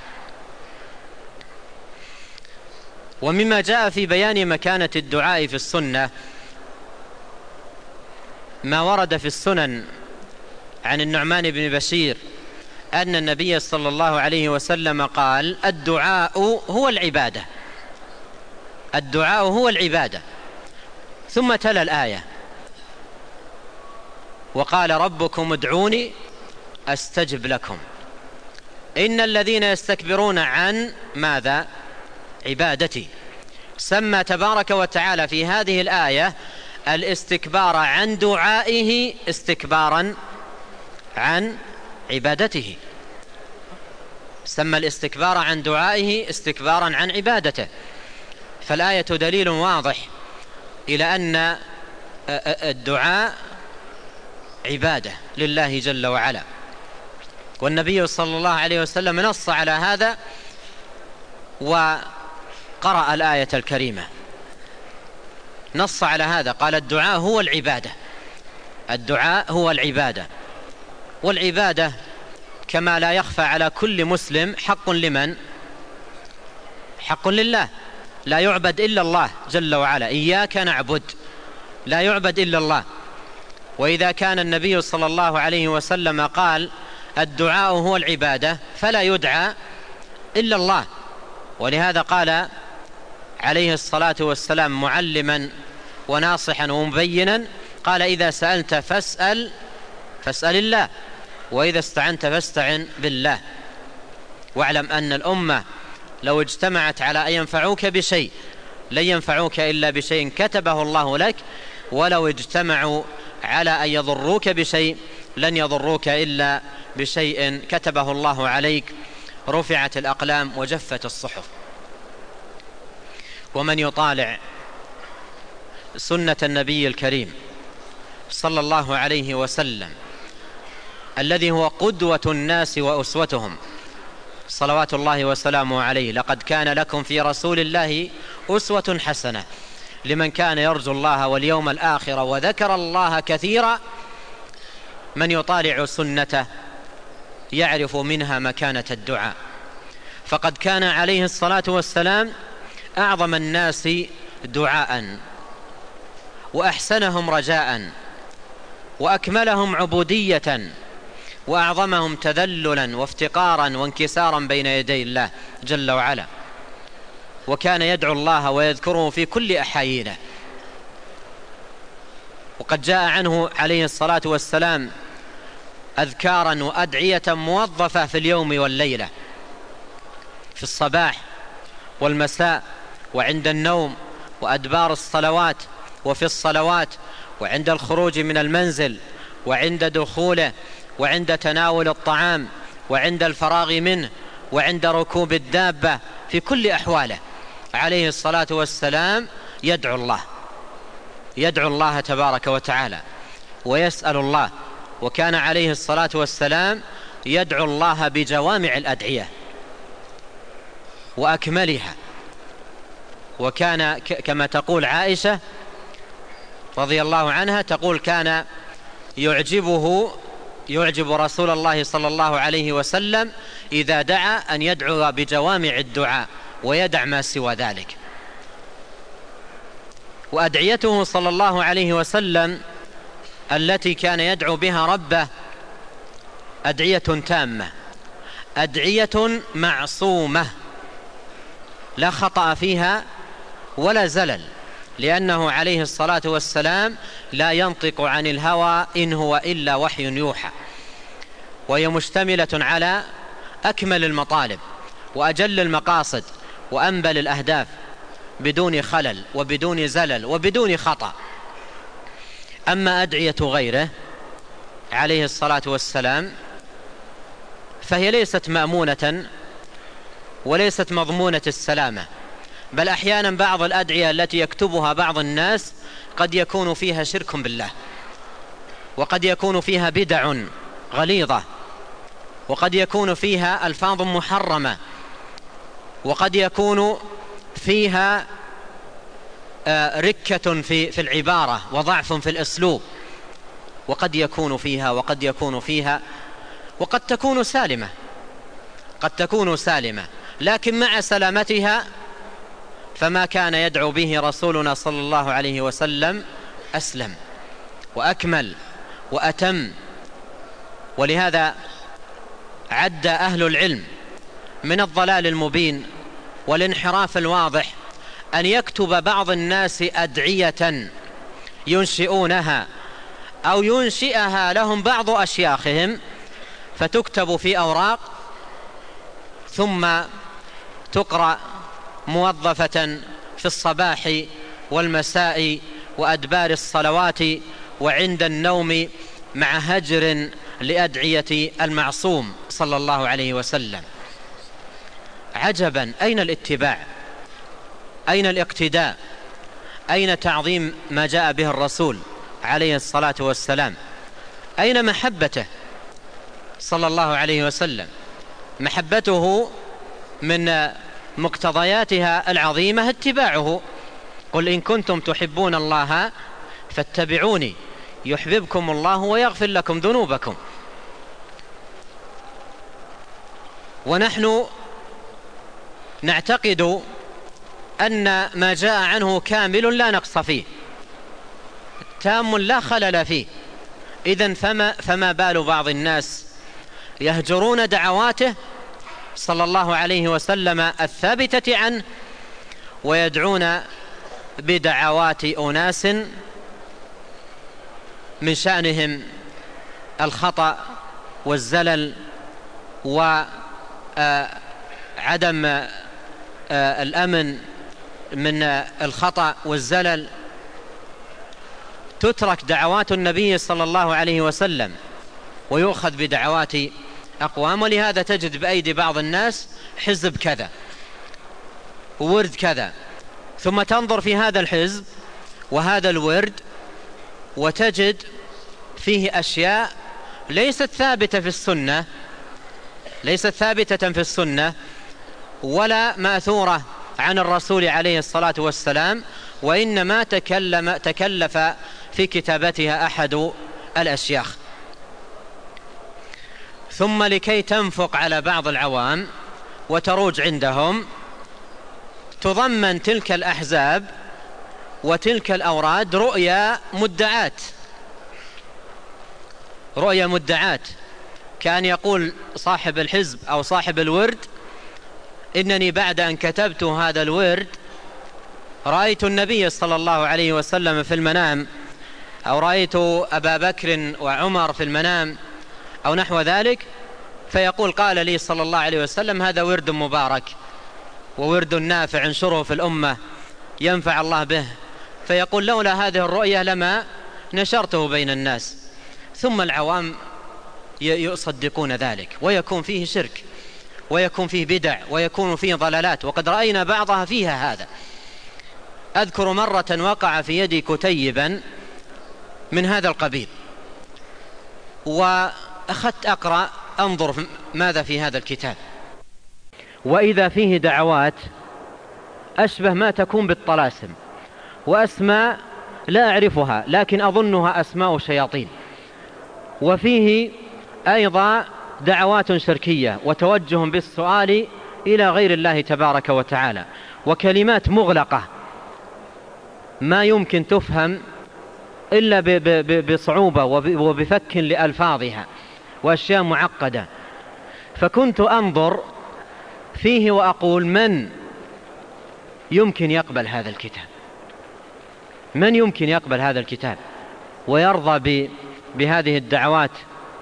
ومما جاء في بيان مكانة الدعاء في السنة ما ورد في السنن عن النعمان بن بشير أن النبي صلى الله عليه وسلم قال: الدعاء هو العبادة الدعاء هو العبادة ثم تلا الآية وقال: ربكم ادعوني أستجب لكم إن الذين يستكبرون عن ماذا؟ عبادتي. سمى تبارك وتعالى في هذه الآية الاستكبار عن دعائه استكبارا عن عبادته، سمى الاستكبار عن دعائه استكبارا عن عبادته. فالآية دليل واضح إلى أن الدعاء عبادة لله جل وعلا، والنبي صلى الله عليه وسلم نص على هذا وقرأ الآية الكريمة، نص على هذا، قال: الدعاء هو العبادة الدعاء هو العبادة. والعبادة كما لا يخفى على كل مسلم حق لمن؟ حق لله، لا يعبد إلا الله جل وعلا، إياك نعبد، لا يعبد إلا الله. وإذا كان النبي صلى الله عليه وسلم قال: الدعاء هو العبادة، فلا يدعى إلا الله. ولهذا قال عليه الصلاة والسلام معلما وناصحا ومبينا، قال: إذا سألت فاسأل فاسأل الله، وإذا استعنت فاستعن بالله. واعلم أن الأمة لو اجتمعت على أن ينفعوك بشيء لن ينفعوك إلا بشيء كتبه الله لك، ولو اجتمعوا على أن يضروك بشيء لن يضروك إلا بشيء كتبه الله عليك. رفعت الأقلام وجفت الصحف. ومن يطالع سنة النبي الكريم صلى الله عليه وسلم الذي هو قدوة الناس وأسوتهم صلوات الله وسلامه عليه: لقد كان لكم في رسول الله أسوة حسنة لمن كان يرجو الله واليوم الآخر وذكر الله كثيرا. من يطالع سنته يعرف منها مكانة الدعاء، فقد كان عليه الصلاة والسلام أعظم الناس دعاء، وأحسنهم رجاء، وأكملهم عبودية، وأعظمهم تذللا وافتقارا وانكسارا بين يدي الله جل وعلا. وكان يدعو الله ويذكره في كل أحايينه. وقد جاء عنه عليه الصلاة والسلام أذكارا وأدعية موظفة في اليوم والليلة، في الصباح والمساء، وعند النوم، وأدبار الصلوات، وفي الصلوات، وعند الخروج من المنزل، وعند دخوله، وعند تناول الطعام، وعند الفراغ منه، وعند ركوب الدابة، في كل أحواله عليه الصلاة والسلام يدعو الله يدعو الله تبارك وتعالى ويسأل الله. وكان عليه الصلاة والسلام يدعو الله بجوامع الأدعية وأكملها. وكان كما تقول عائشة رضي الله عنها، تقول: كان يعجبه يعجب رسول الله صلى الله عليه وسلم إذا دعا أن يدعو بجوامع الدعاء ويدع ما سوى ذلك. وأدعيته صلى الله عليه وسلم التي كان يدعو بها ربه أدعية تامة، أدعية معصومة لا خطأ فيها ولا زلل، لأنه عليه الصلاة والسلام لا ينطق عن الهوى إن هو إلا وحي يوحى، وهي مشتملة على أكمل المطالب وأجل المقاصد وأنبل الأهداف بدون خلل وبدون زلل وبدون خطأ. أما أدعية غيره عليه الصلاة والسلام فهي ليست مأمونة وليست مضمونة السلامة، بل أحيانا بعض الأدعية التي يكتبها بعض الناس قد يكون فيها شرك بالله، وقد يكون فيها بدع غليظة، وقد يكون فيها ألفاظ محرمة، وقد يكون فيها ركة في في العبارة وضعف في الأسلوب، وقد يكون فيها وقد يكون فيها وقد تكون سالمة قد تكون سالمة لكن مع سلامتها فما كان يدعو به رسولنا صلى الله عليه وسلم أسلم وأكمل وأتم. ولهذا عد أهل العلم من الضلال المبين والانحراف الواضح أن يكتب بعض الناس أدعية ينشئونها أو ينشئها لهم بعض أشياخهم، فتكتب في أوراق ثم تقرأ موظفة في الصباح والمساء وأدبار الصلوات وعند النوم، مع هجر لأدعية المعصوم صلى الله عليه وسلم. عجبا، أين الاتباع؟ أين الاقتداء؟ أين تعظيم ما جاء به الرسول عليه الصلاة والسلام؟ أين محبته صلى الله عليه وسلم؟ محبته من مقتضياتها العظيمة اتباعه. قل إن كنتم تحبون الله فاتبعوني يحببكم الله ويغفر لكم ذنوبكم. ونحن نعتقد أن ما جاء عنه كامل لا نقص فيه، تام لا خلل فيه. إذن فما, فما بال بعض الناس يهجرون دعواته صلى الله عليه وسلم الثابتة عنه ويدعون بدعوات أناس من شأنهم الخطأ والزلل وعدم الأمن من الخطأ والزلل، تترك دعوات النبي صلى الله عليه وسلم ويؤخذ بدعوات أقوام. ولهذا تجد بأيدي بعض الناس حزب كذا وورد كذا، ثم تنظر في هذا الحزب وهذا الورد وتجد فيه أشياء ليست ثابتة في السنة، ليست ثابتة في السنة ولا ماثورة عن الرسول عليه الصلاة والسلام، وإنما تكلم تكلف في كتابتها أحد الأشياخ. ثم لكي تنفق على بعض العوام وتروج عندهم، تضمن تلك الأحزاب وتلك الأوراد رؤيا مدعات، رؤيا مدعات. كان يقول صاحب الحزب أو صاحب الورد: إنني بعد أن كتبت هذا الورد رأيت النبي صلى الله عليه وسلم في المنام، أو رأيت أبا بكر وعمر في المنام أو نحو ذلك، فيقول: قال لي صلى الله عليه وسلم هذا ورد مبارك وورد نافع، انشره في الأمة ينفع الله به. فيقول: لولا هذه الرؤية لما نشرته بين الناس. ثم العوام يصدقون ذلك، ويكون فيه شرك ويكون فيه بدع ويكون فيه ضلالات، وقد رأينا بعضها فيها هذا. أذكر مرة وقع في يدي كتيبا من هذا القبيل، وأخذت أقرأ أنظر ماذا في هذا الكتاب، وإذا فيه دعوات أشبه ما تكون بالطلاسم، وأسماء لا أعرفها لكن أظنها أسماء شياطين، وفيه أيضا دعوات شركية وتوجه بالسؤال إلى غير الله تبارك وتعالى، وكلمات مغلقة ما يمكن تفهم إلا بصعوبة وبفك لألفاظها، وأشياء معقدة. فكنت أنظر فيه وأقول: من يمكن يقبل هذا الكتاب؟ من يمكن يقبل هذا الكتاب ويرضى بهذه الدعوات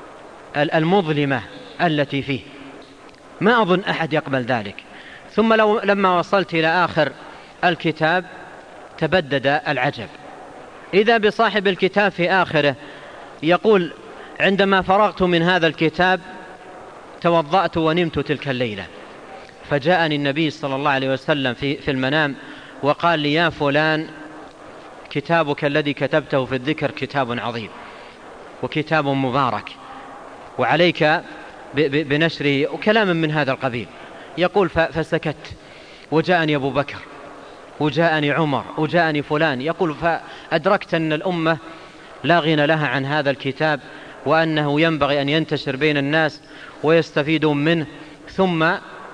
المظلمة التي فيه؟ ما أظن أحد يقبل ذلك. ثم لو لما وصلت إلى آخر الكتاب تبدد العجب، إذا بصاحب الكتاب في آخره يقول: عندما فرغت من هذا الكتاب توضأت ونمت تلك الليلة، فجاءني النبي صلى الله عليه وسلم في, في المنام وقال لي: يا فلان، كتابك الذي كتبته في الذكر كتاب عظيم وكتاب مبارك، وعليك بنشره، وكلام من هذا القبيل. يقول: فسكت، وجاءني أبو بكر وجاءني عمر وجاءني فلان. يقول: فأدركت أن الأمة لا غنى لها عن هذا الكتاب، وأنه ينبغي أن ينتشر بين الناس ويستفيدون منه، ثم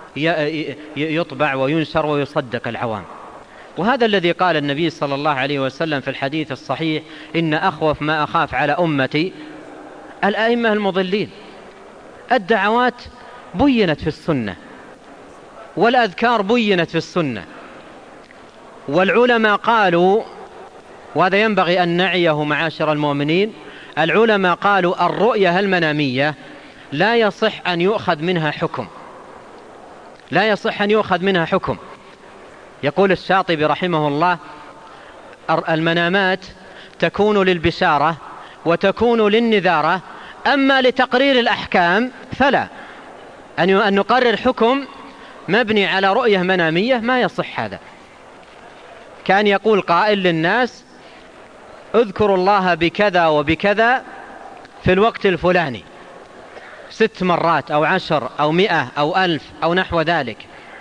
يطبع وينشر ويصدق العوام. وهذا الذي قال النبي صلى الله عليه وسلم في الحديث الصحيح: إن أخوف ما أخاف على أمتي الأئمة المضلين. الدعوات بينت في السنة، والأذكار بينت في السنة، والعلماء قالوا، وهذا ينبغي أن نعيه معاشر المؤمنين، العلماء قالوا: الرؤية المنامية لا يصح أن يؤخذ منها حكم، لا يصح أن يؤخذ منها حكم. يقول الشاطبي رحمه الله: المنامات تكون للبشارة وتكون للنذارة، أما لتقرير الأحكام فلا. أن نقرر حكم مبني على رؤية منامية ما يصح هذا. كان يقول قائل للناس: اذكروا الله بكذا وبكذا في الوقت الفلاني ست مرات أو عشر أو مئة أو ألف أو نحو ذلك.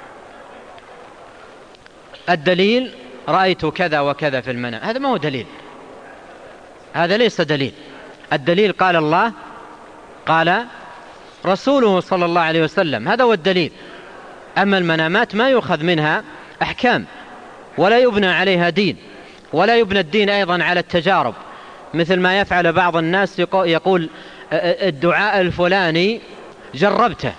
الدليل: رأيت كذا وكذا في المنام. هذا ما هو دليل، هذا ليس دليل. الدليل قال الله، قال رسوله صلى الله عليه وسلم، هذا هو الدليل. أما المنامات ما يؤخذ منها أحكام، ولا يبنى عليها دين، ولا يبنى الدين أيضا على التجارب، مثل ما يفعل بعض الناس، يقول الدعاء الفلاني جربته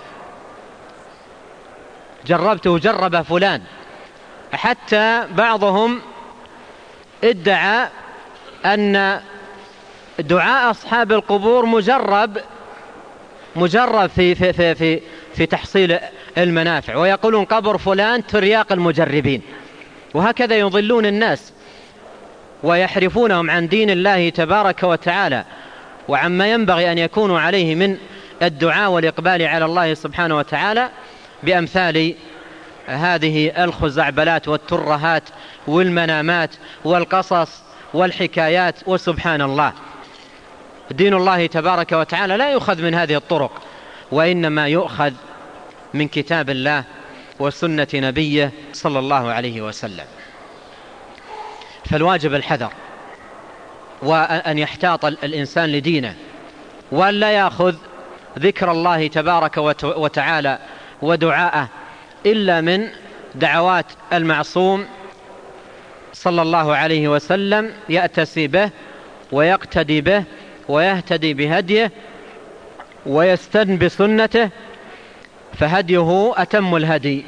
جربته جرب فلان. حتى بعضهم ادعى أن دعاء أصحاب القبور مجرب مجرب في في في في, في تحصيل المنافع، ويقولون قبر فلان ترياق المجربين، وهكذا يضلون الناس ويحرفونهم عن دين الله تبارك وتعالى وعما ينبغي أن يكونوا عليه من الدعاء والإقبال على الله سبحانه وتعالى بأمثال هذه الخزعبلات والترهات والمنامات والقصص والحكايات. وسبحان الله، دين الله تبارك وتعالى لا يؤخذ من هذه الطرق، وإنما يؤخذ من كتاب الله وسنة نبيه صلى الله عليه وسلم. فالواجب الحذر، وأن يحتاط الإنسان لدينه، وأن لا يأخذ ذكر الله تبارك وتعالى ودعاءه إلا من دعوات المعصوم صلى الله عليه وسلم، يأتسي به ويقتدي به ويهتدي بهديه ويستن بسنته، فهديه أتم الهدي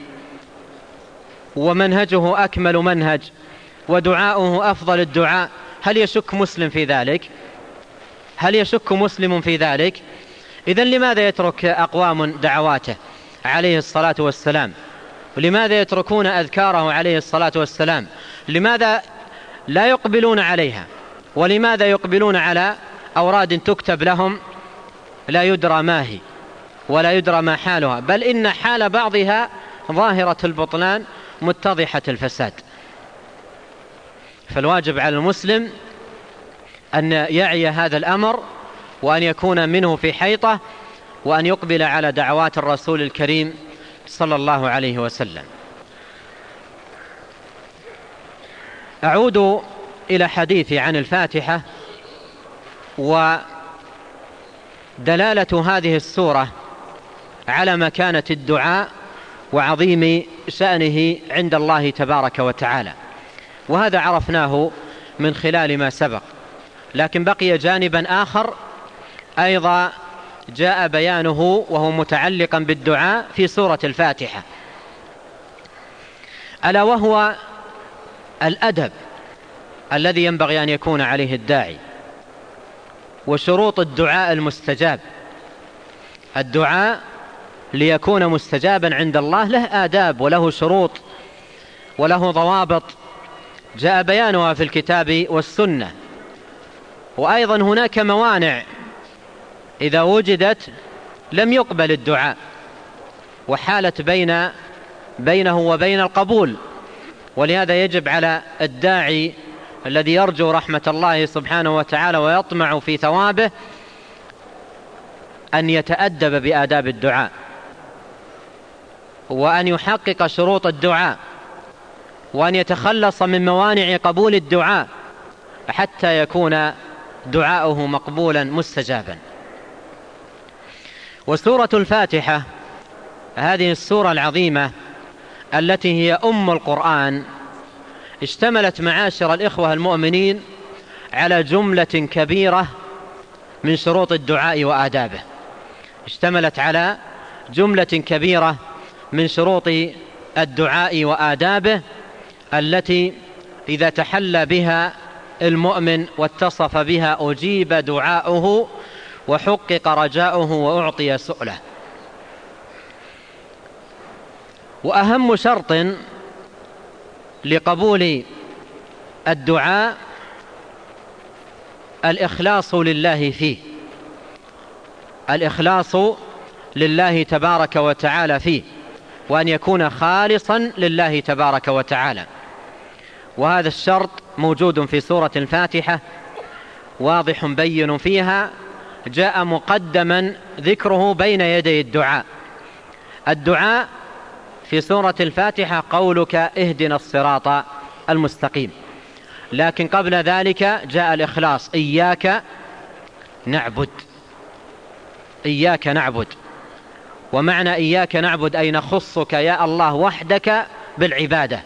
ومنهجه أكمل منهج ودعاؤه أفضل الدعاء. هل يشك مسلم في ذلك؟ هل يشك مسلم في ذلك؟ إذن لماذا يترك أقوام دعواته عليه الصلاة والسلام؟ ولماذا يتركون أذكاره عليه الصلاة والسلام؟ لماذا لا يقبلون عليها؟ ولماذا يقبلون على أوراد تكتب لهم لا يدرى ما هي ولا يدرى ما حالها، بل إن حال بعضها ظاهرة البطلان متضحة الفساد؟ فالواجب على المسلم أن يعي هذا الأمر، وأن يكون منه في حيطة، وأن يقبل على دعوات الرسول الكريم صلى الله عليه وسلم. أعود إلى حديثي عن الفاتحة ودلالة هذه السورة على مكانة الدعاء وعظيم شأنه عند الله تبارك وتعالى، وهذا عرفناه من خلال ما سبق. لكن بقي جانبا آخر أيضا جاء بيانه وهو متعلقا بالدعاء في سورة الفاتحة، ألا وهو الأدب الذي ينبغي أن يكون عليه الداعي، وشروط الدعاء المستجاب. الدعاء ليكون مستجابا عند الله له آداب وله شروط وله ضوابط جاء بيانها في الكتاب والسنة. وأيضا هناك موانع إذا وجدت لم يقبل الدعاء، وحالت بين بينه وبين القبول. ولهذا يجب على الداعي الذي يرجو رحمة الله سبحانه وتعالى ويطمع في ثوابه أن يتأدب بآداب الدعاء، وأن يحقق شروط الدعاء، وأن يتخلص من موانع قبول الدعاء حتى يكون دعاؤه مقبولا مستجابا. وسورة الفاتحة هذه السورة العظيمة التي هي أم القرآن اشتملت معاشر الإخوة المؤمنين على جملة كبيرة من شروط الدعاء وآدابه، اشتملت على جملة كبيرة من شروط الدعاء وآدابه التي إذا تحلى بها المؤمن واتصف بها أجيب دعاؤه وحقق رجاؤه وأعطي سؤله. وأهم شرط لقبول الدعاء الإخلاص لله فيه، الإخلاص لله تبارك وتعالى فيه، وأن يكون خالصا لله تبارك وتعالى. وهذا الشرط موجود في سورة الفاتحة واضح بين فيها، جاء مقدما ذكره بين يدي الدعاء. الدعاء في سورة الفاتحة قولك اهدنا الصراط المستقيم، لكن قبل ذلك جاء الإخلاص، إياك نعبد، إياك نعبد. ومعنى إياك نعبد أي نخصك يا الله وحدك بالعبادة،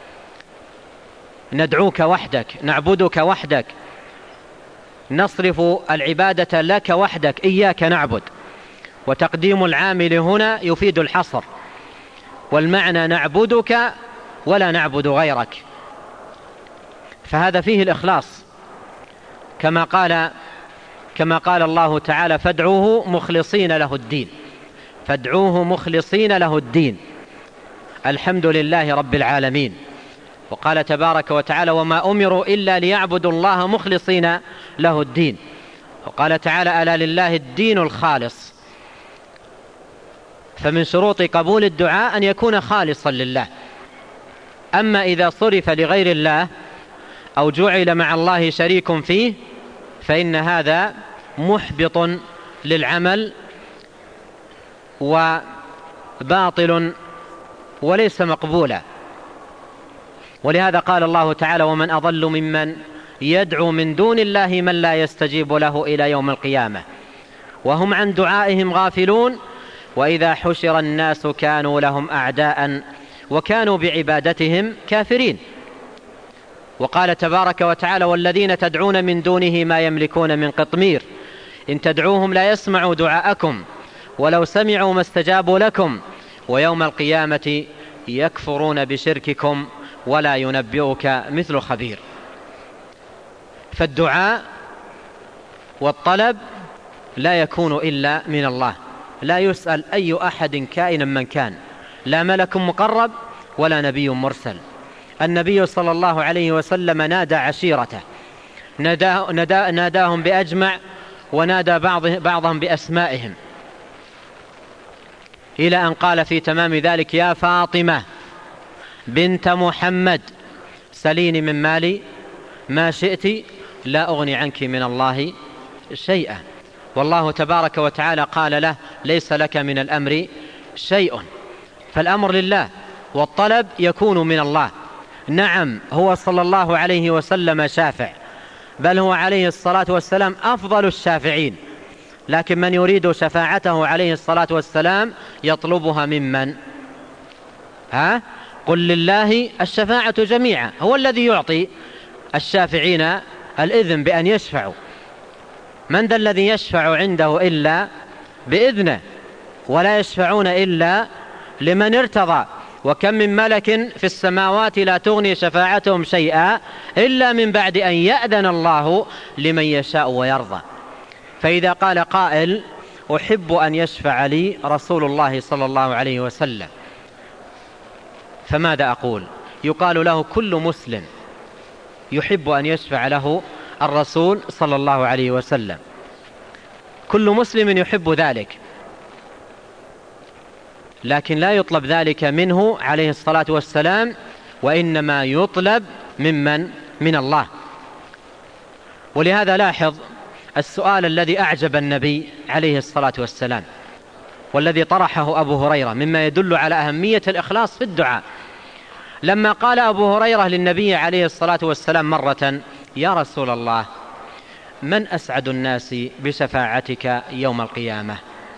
ندعوك وحدك، نعبدك وحدك، نصرف العبادة لك وحدك، إياك نعبد. وتقديم العامل هنا يفيد الحصر، والمعنى نعبدك ولا نعبد غيرك، فهذا فيه الإخلاص، كما قال كما قال الله تعالى فادعوه مخلصين له الدين، فادعوه مخلصين له الدين، الحمد لله رب العالمين. وقال تبارك وتعالى: وما أمروا إلا ليعبدوا الله مخلصين له الدين. وقال تعالى: ألا لله الدين الخالص. فمن شروط قبول الدعاء أن يكون خالصا لله. أما إذا صرف لغير الله أو جعل مع الله شريك فيه فإن هذا محبط للعمل وباطل وليس مقبولا. ولهذا قال الله تعالى: ومن أضل ممن يدعو من دون الله من لا يستجيب له إلى يوم القيامة وهم عن دعائهم غافلون وإذا حشر الناس كانوا لهم أعداء وكانوا بعبادتهم كافرين. وقال تبارك وتعالى: والذين تدعون من دونه ما يملكون من قطمير إن تدعوهم لا يسمعوا دعاءكم ولو سمعوا ما استجابوا لكم ويوم القيامة يكفرون بشرككم ولا ينبئك مثل خبير. فالدعاء والطلب لا يكون إلا من الله، لا يسأل أي أحد كائنا من كان، لا ملك مقرب ولا نبي مرسل. النبي صلى الله عليه وسلم نادى عشيرته، ناداه ندا ناداهم بأجمع ونادى بعض بعضهم بأسمائهم، إلى أن قال في تمام ذلك: يا فاطمة بنت محمد سليني من مالي ما شئت لا أغني عنك من الله شيئا. والله تبارك وتعالى قال له: ليس لك من الأمر شيء. فالأمر لله والطلب يكون من الله. نعم، هو صلى الله عليه وسلم شافع، بل هو عليه الصلاة والسلام أفضل الشافعين، لكن من يريد شفاعته عليه الصلاة والسلام يطلبها ممن؟ ها؟ قل لله الشفاعة جميعا، هو الذي يعطي الشافعين الإذن بأن يشفعوا. من ذا الذي يشفع عنده إلا بإذنه، ولا يشفعون إلا لمن ارتضى. وكم من ملك في السماوات لا تغني شفاعتهم شيئا إلا من بعد أن يأذن الله لمن يشاء ويرضى. فإذا قال قائل: أحب أن يشفع لي رسول الله صلى الله عليه وسلم، فماذا أقول؟ يقال له: كل مسلم يحب أن يشفع له الرسول صلى الله عليه وسلم، كل مسلم يحب ذلك، لكن لا يطلب ذلك منه عليه الصلاة والسلام، وإنما يطلب ممن؟ من الله. ولهذا لاحظ السؤال الذي أعجب النبي عليه الصلاة والسلام والذي طرحه أبو هريرة، مما يدل على أهمية الإخلاص في الدعاء. لما قال أبو هريرة للنبي عليه الصلاة والسلام مرة: يا رسول الله، من أسعد الناس بشفاعتك يوم القيامة؟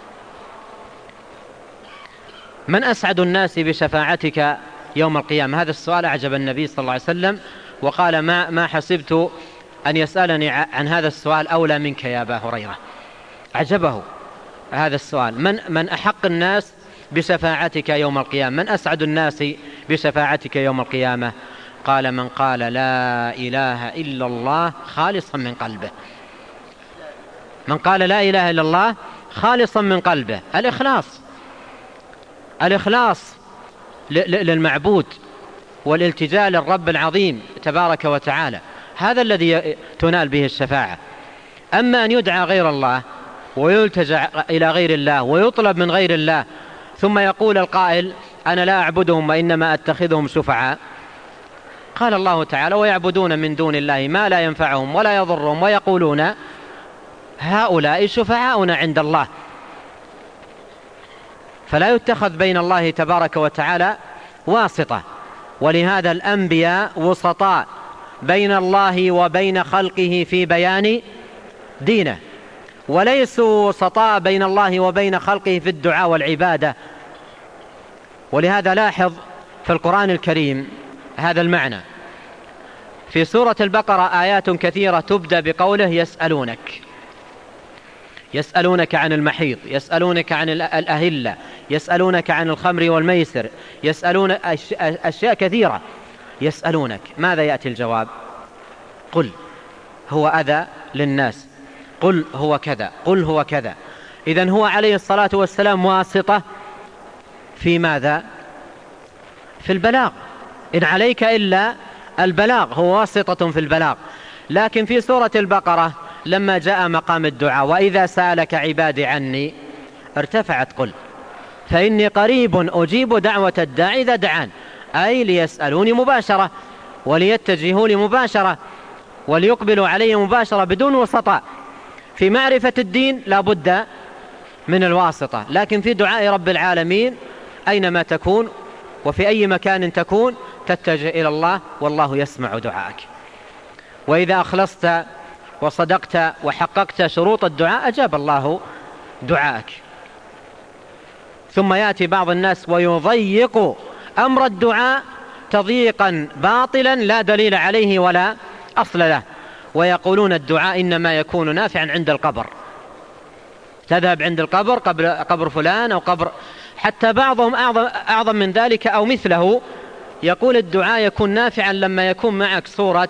من أسعد الناس بشفاعتك يوم القيامة؟ هذا السؤال أعجب النبي صلى الله عليه وسلم، وقال: ما, ما حسبت أن يسألني عن هذا السؤال أولى منك يا أبا هريرة. أعجبه هذا السؤال: من, من أحق الناس بشفاعتك يوم القيامة؟ من أسعد الناس بشفاعتك يوم القيامة؟ قال: من قال لا إله إلا الله خالصا من قلبه. من قال لا إله إلا الله خالصا من قلبه. الإخلاص، الإخلاص للمعبود والالتجاء للرب العظيم تبارك وتعالى، هذا الذي تنال به الشفاعة. أما أن يدعى غير الله ويلتجأ إلى غير الله ويطلب من غير الله، ثم يقول القائل: أنا لا أعبدهم وإنما أتخذهم شفعاء. قال الله تعالى: ويعبدون من دون الله ما لا ينفعهم ولا يضرهم ويقولون هؤلاء شفعاؤنا عند الله. فلا يتخذ بين الله تبارك وتعالى واسطة. ولهذا الأنبياء وسطاء بين الله وبين خلقه في بيان دينه، وليسوا وسطاء بين الله وبين خلقه في الدعاء والعبادة. ولهذا لاحظ في القرآن الكريم هذا المعنى. في سورة البقرة آيات كثيرة تبدأ بقوله: يسألونك يسألونك عن المحيض، يسألونك عن الأهلة، يسألونك عن الخمر والميسر، يسألون أشياء كثيرة يسألونك. ماذا يأتي الجواب؟ قل هو أذى للناس، قل هو كذا، قل هو كذا. إذن هو عليه الصلاة والسلام واسطة في ماذا؟ في البلاغ. إن عليك إلا البلاغ، هو واسطة في البلاغ. لكن في سورة البقرة لما جاء مقام الدعاء وإذا سألك عبادي عني ارتفعت قل فإني قريب أجيب دعوة الداعي إذا دعان، أي ليسألوني مباشرة وليتجهوا لي مباشرة وليقبلوا علي مباشرة بدون وسطاء. في معرفة الدين لا بد من الواسطة، لكن في دعاء رب العالمين أينما تكون وفي أي مكان تكون تتجه إلى الله والله يسمع دعاءك. وإذا أخلصت وصدقت وحققت شروط الدعاء أجاب الله دعاءك. ثم يأتي بعض الناس ويضيق أمر الدعاء تضييقا باطلا لا دليل عليه ولا أصل له، ويقولون الدعاء إنما يكون نافعا عند القبر، تذهب عند القبر قبر, قبر فلان أو قبر، حتى بعضهم أعظم, أعظم من ذلك أو مثله يقول الدعاء يكون نافعا لما يكون معك صورة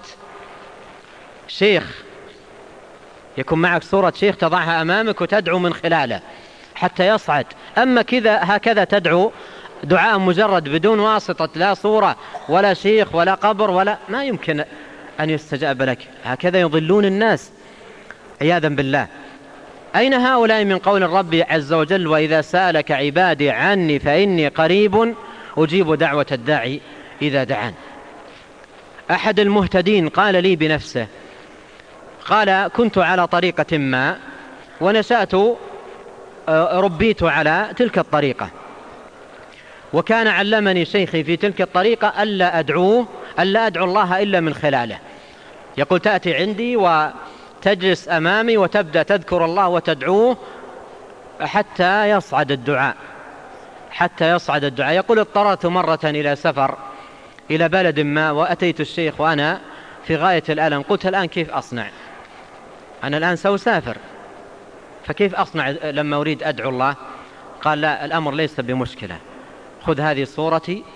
شيخ، يكون معك صورة شيخ تضعها أمامك وتدعو من خلاله حتى يصعد. أما كذا هكذا تدعو دعاء مجرد بدون واسطة، لا صورة ولا شيخ ولا قبر ولا، ما يمكن أن يستجاب لك. هكذا يضلون الناس عياذا بالله. أين هؤلاء من قول الرب عز وجل وإذا سألك عبادي عني فإني قريب أجيب دعوة الداعي إذا دعان؟ أحد المهتدين قال لي بنفسه، قال كنت على طريقة ما ونشأت ربيت على تلك الطريقة، وكان علمني شيخي في تلك الطريقة ألا أدعوه ألا أدعو الله إلا من خلاله. يقول تأتي عندي وتجلس أمامي وتبدأ تذكر الله وتدعوه حتى يصعد الدعاء حتى يصعد الدعاء. يقول اضطررت مرة إلى سفر إلى بلد ما وأتيت الشيخ وأنا في غاية الألم، قلت الآن كيف أصنع؟ أنا الآن سأسافر فكيف أصنع لما أريد أدعو الله؟ قال لا، الأمر ليس بمشكلة، خذ هذه صورتي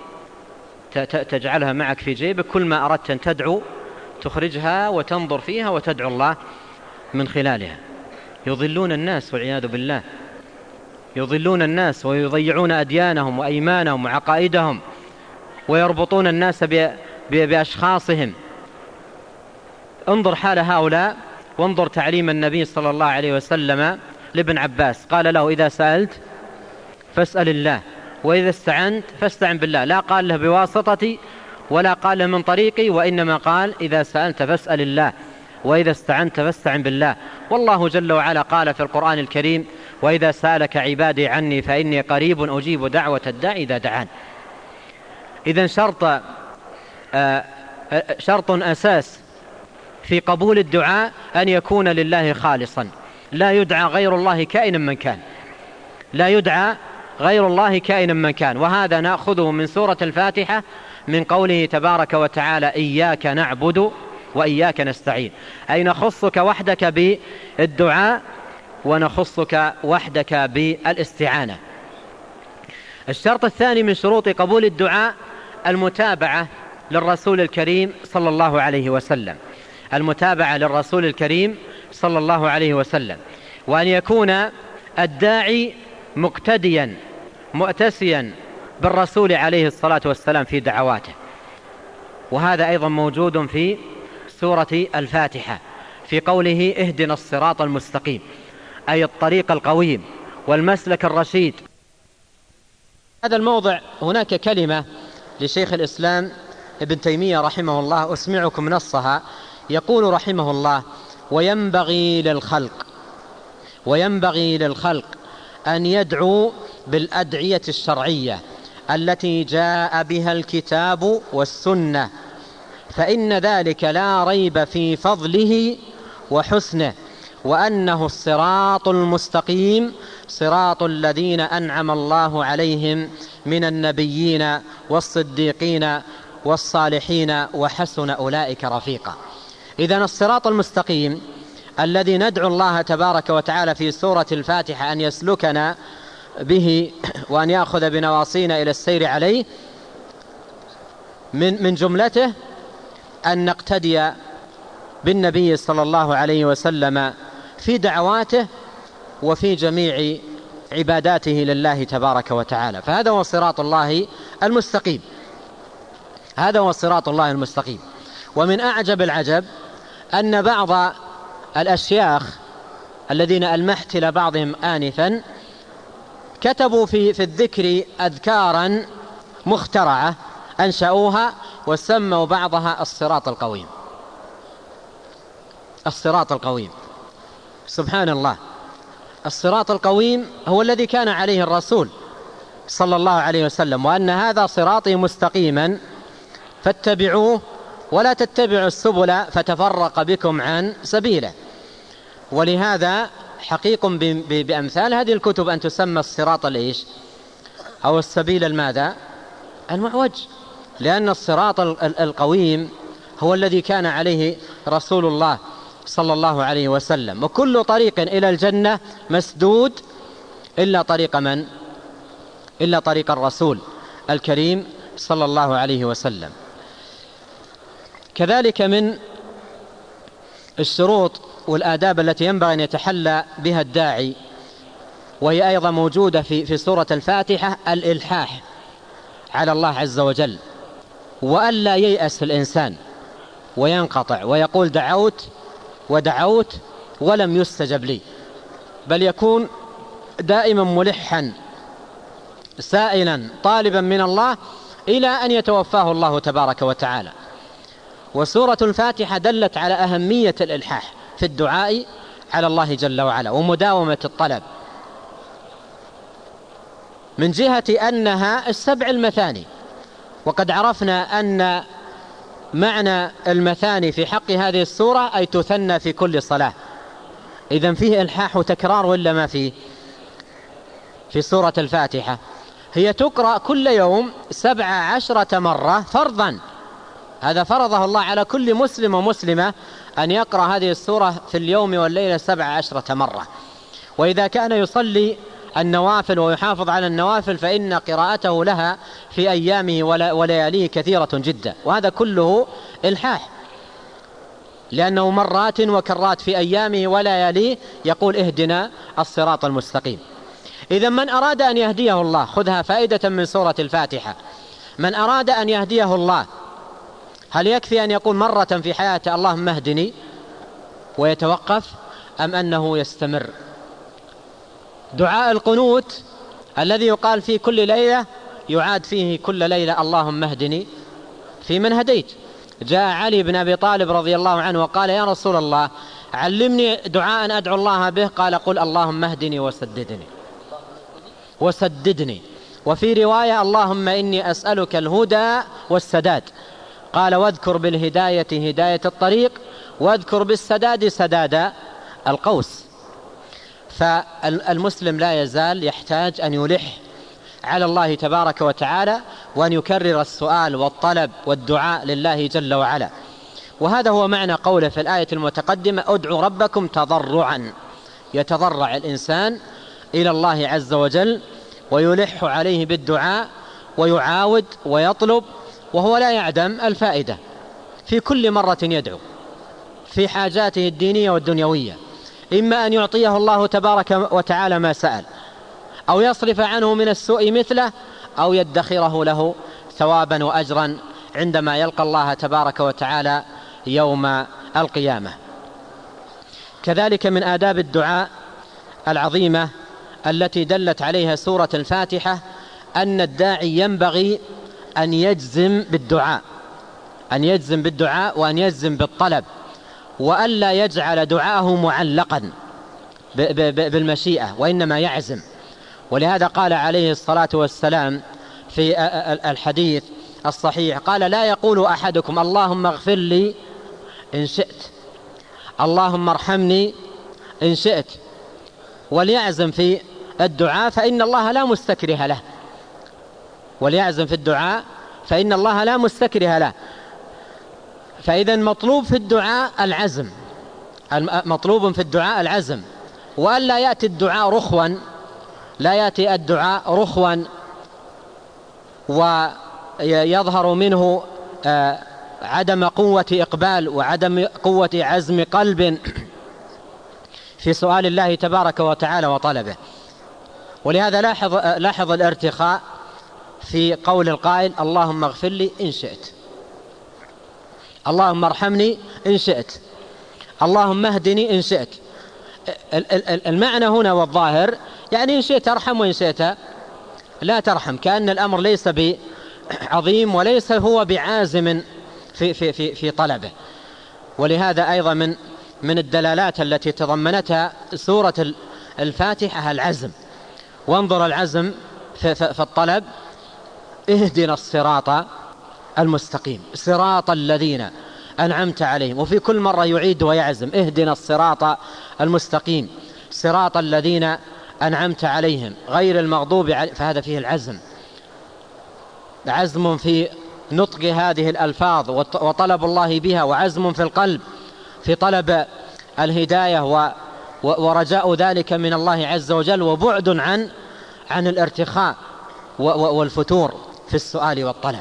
تجعلها معك في جيبك، كل ما أردت أن تدعو تخرجها وتنظر فيها وتدعو الله من خلالها. يضلون الناس والعياذ بالله، يضلون الناس ويضيعون أديانهم وأيمانهم وعقائدهم ويربطون الناس بأشخاصهم. انظر حال هؤلاء وانظر تعليم النبي صلى الله عليه وسلم لابن عباس، قال له إذا سألت فاسأل الله وإذا استعنت فاستعن بالله، لا قال له بواسطتي ولا قال له من طريقي، وإنما قال إذا سألت فاسأل الله وإذا استعنت فاستعن بالله. والله جل وعلا قال في القرآن الكريم وإذا سألك عبادي عني فإني قريب أجيب دعوة الداعي إذا دعان. إذن شرط شرط أساس في قبول الدعاء أن يكون لله خالصا، لا يدعى غير الله كائنا من كان، لا يدعى غير الله كائنا من كان. وهذا نأخذه من سورة الفاتحة من قوله تبارك وتعالى إياك نعبد وإياك نستعين، أي نخصك وحدك بالدعاء ونخصك وحدك بالاستعانة. الشرط الثاني من شروط قبول الدعاء المتابعة للرسول الكريم صلى الله عليه وسلم، المتابعة للرسول الكريم صلى الله عليه وسلم، وأن يكون الداعي مقتديا مؤتسيا بالرسول عليه الصلاة والسلام في دعواته. وهذا أيضا موجود في سورة الفاتحة في قوله اهدنا الصراط المستقيم، أي الطريق القويم والمسلك الرشيد. هذا الموضع هناك كلمة لشيخ الإسلام ابن تيمية رحمه الله أسمعكم نصها، يقول رحمه الله وينبغي للخلق وينبغي للخلق أن يدعو بالأدعية الشرعية التي جاء بها الكتاب والسنة، فإن ذلك لا ريب في فضله وحسنه، وأنه الصراط المستقيم صراط الذين أنعم الله عليهم من النبيين والصديقين والصالحين وحسن أولئك رفيقا. إذن الصراط المستقيم الذي ندعو الله تبارك وتعالى في سورة الفاتحة أن يسلكنا به وأن يأخذ بنواصينا إلى السير عليه، من من جملته أن نقتدي بالنبي صلى الله عليه وسلم في دعواته وفي جميع عباداته لله تبارك وتعالى. فهذا هو صراط الله المستقيم، هذا هو صراط الله المستقيم. ومن أعجب العجب أن بعض الأشياخ الذين ألمحت إلى بعضهم آنفا كتبوا في, في الذكر أذكارا مخترعة أنشأوها وسموا بعضها الصراط القويم. الصراط القويم، سبحان الله. الصراط القويم هو الذي كان عليه الرسول صلى الله عليه وسلم، وأن هذا صراطي مستقيما فاتبعوه ولا تتبعوا السبل فتفرق بكم عن سبيله. ولهذا حقيق بأمثال هذه الكتب أن تسمى الصراط الإيش أو السبيل الماذا المعوج، لأن الصراط القويم هو الذي كان عليه رسول الله صلى الله عليه وسلم. وكل طريق إلى الجنة مسدود إلا طريق من؟ إلا طريق الرسول الكريم صلى الله عليه وسلم. كذلك من الشروط والآداب التي ينبغي أن يتحلى بها الداعي، وهي أيضا موجودة في في سورة الفاتحة، الإلحاح على الله عز وجل، وألا ييأس الإنسان وينقطع ويقول دعوت ودعوت ولم يستجب لي، بل يكون دائما ملحا سائلا طالبا من الله إلى أن يتوفاه الله تبارك وتعالى. وسورة الفاتحة دلت على أهمية الإلحاح في الدعاء على الله جل وعلا ومداومة الطلب، من جهة أنها السبع المثاني، وقد عرفنا أن معنى المثاني في حق هذه السورة أي تثنى في كل صلاة. إذن فيه إلحاح وتكرار ولا ما فيه؟ في سورة الفاتحة هي تقرأ كل يوم سبع عشرة مرة فرضا، هذا فرضه الله على كل مسلم ومسلمة أن يقرأ هذه السورة في اليوم والليلة سبع عشرة مرة. وإذا كان يصلي النوافل ويحافظ على النوافل فإن قراءته لها في أيامه ولياليه كثيرة جدا، وهذا كله إلحاح، لأنه مرات وكرات في أيامه ولياليه يقول اهدنا الصراط المستقيم. إذا من أراد أن يهديه الله، خذها فائدة من سورة الفاتحة، من أراد أن يهديه الله هل يكفي أن يقول مرة في حياته اللهم اهدني ويتوقف، أم أنه يستمر؟ دعاء القنوت الذي يقال فيه كل ليلة يعاد فيه كل ليلة اللهم اهدني في من هديت. جاء علي بن أبي طالب رضي الله عنه وقال يا رسول الله علمني دعاء أدعو الله به، قال قل اللهم اهدني وسددني وسددني وفي رواية اللهم إني أسألك الهدى والسداد، قال واذكر بالهداية هداية الطريق واذكر بالسداد سداد القوس. فالمسلم لا يزال يحتاج أن يلح على الله تبارك وتعالى وأن يكرر السؤال والطلب والدعاء لله جل وعلا. وهذا هو معنى قوله في الآية المتقدمة ادعوا ربكم تضرعا، يتضرع الإنسان إلى الله عز وجل ويلح عليه بالدعاء ويعاود ويطلب، وهو لا يعدم الفائدة في كل مرة يدعو في حاجاته الدينية والدنيوية، إما أن يعطيه الله تبارك وتعالى ما سأل، أو يصرف عنه من السوء مثله، أو يدخره له ثوابا وأجرا عندما يلقى الله تبارك وتعالى يوم القيامة. كذلك من آداب الدعاء العظيمة التي دلت عليها سورة الفاتحة أن الداعي ينبغي أن يجزم بالدعاء، أن يجزم بالدعاء وأن يجزم بالطلب، وألا يجعل دعاءه معلقا بالمشيئة، وإنما يعزم. ولهذا قال عليه الصلاة والسلام في الحديث الصحيح قال لا يقول أحدكم اللهم اغفر لي إن شئت، اللهم ارحمني إن شئت، وليعزم في الدعاء فإن الله لا مستكره له، وليعزم في الدعاء فإن الله لا مستكره له. فإذا مطلوب في الدعاء العزم، مطلوب في الدعاء العزم، وألا يأتي الدعاء رخوا، لا يأتي الدعاء رخوا ويظهر منه عدم قوة إقبال وعدم قوة عزم قلب في سؤال الله تبارك وتعالى وطلبه. ولهذا لاحظ, لاحظ الارتخاء في قول القائل اللهم اغفر لي إن شئت، اللهم ارحمني إن شئت، اللهم اهدني إن شئت. المعنى هنا والظاهر يعني إن شئت ارحم وإن شئت لا ترحم، كأن الأمر ليس بعظيم وليس هو بعازم في, في, في, في طلبه. ولهذا أيضا من من الدلالات التي تضمنتها سورة الفاتحة العزم. وانظر العزم في, في, في الطلب: اهدنا الصراط المستقيم، صراط الذين أنعمت عليهم. وفي كل مرة يعيد ويعزم: اهدنا الصراط المستقيم، صراط الذين أنعمت عليهم غير المغضوب عليهم. فهذا فيه العزم، عزم في نطق هذه الألفاظ وطلب الله بها، وعزم في القلب في طلب الهداية ورجاء ذلك من الله عز وجل، وبعد عن عن الارتخاء والفتور في السؤال والطلب.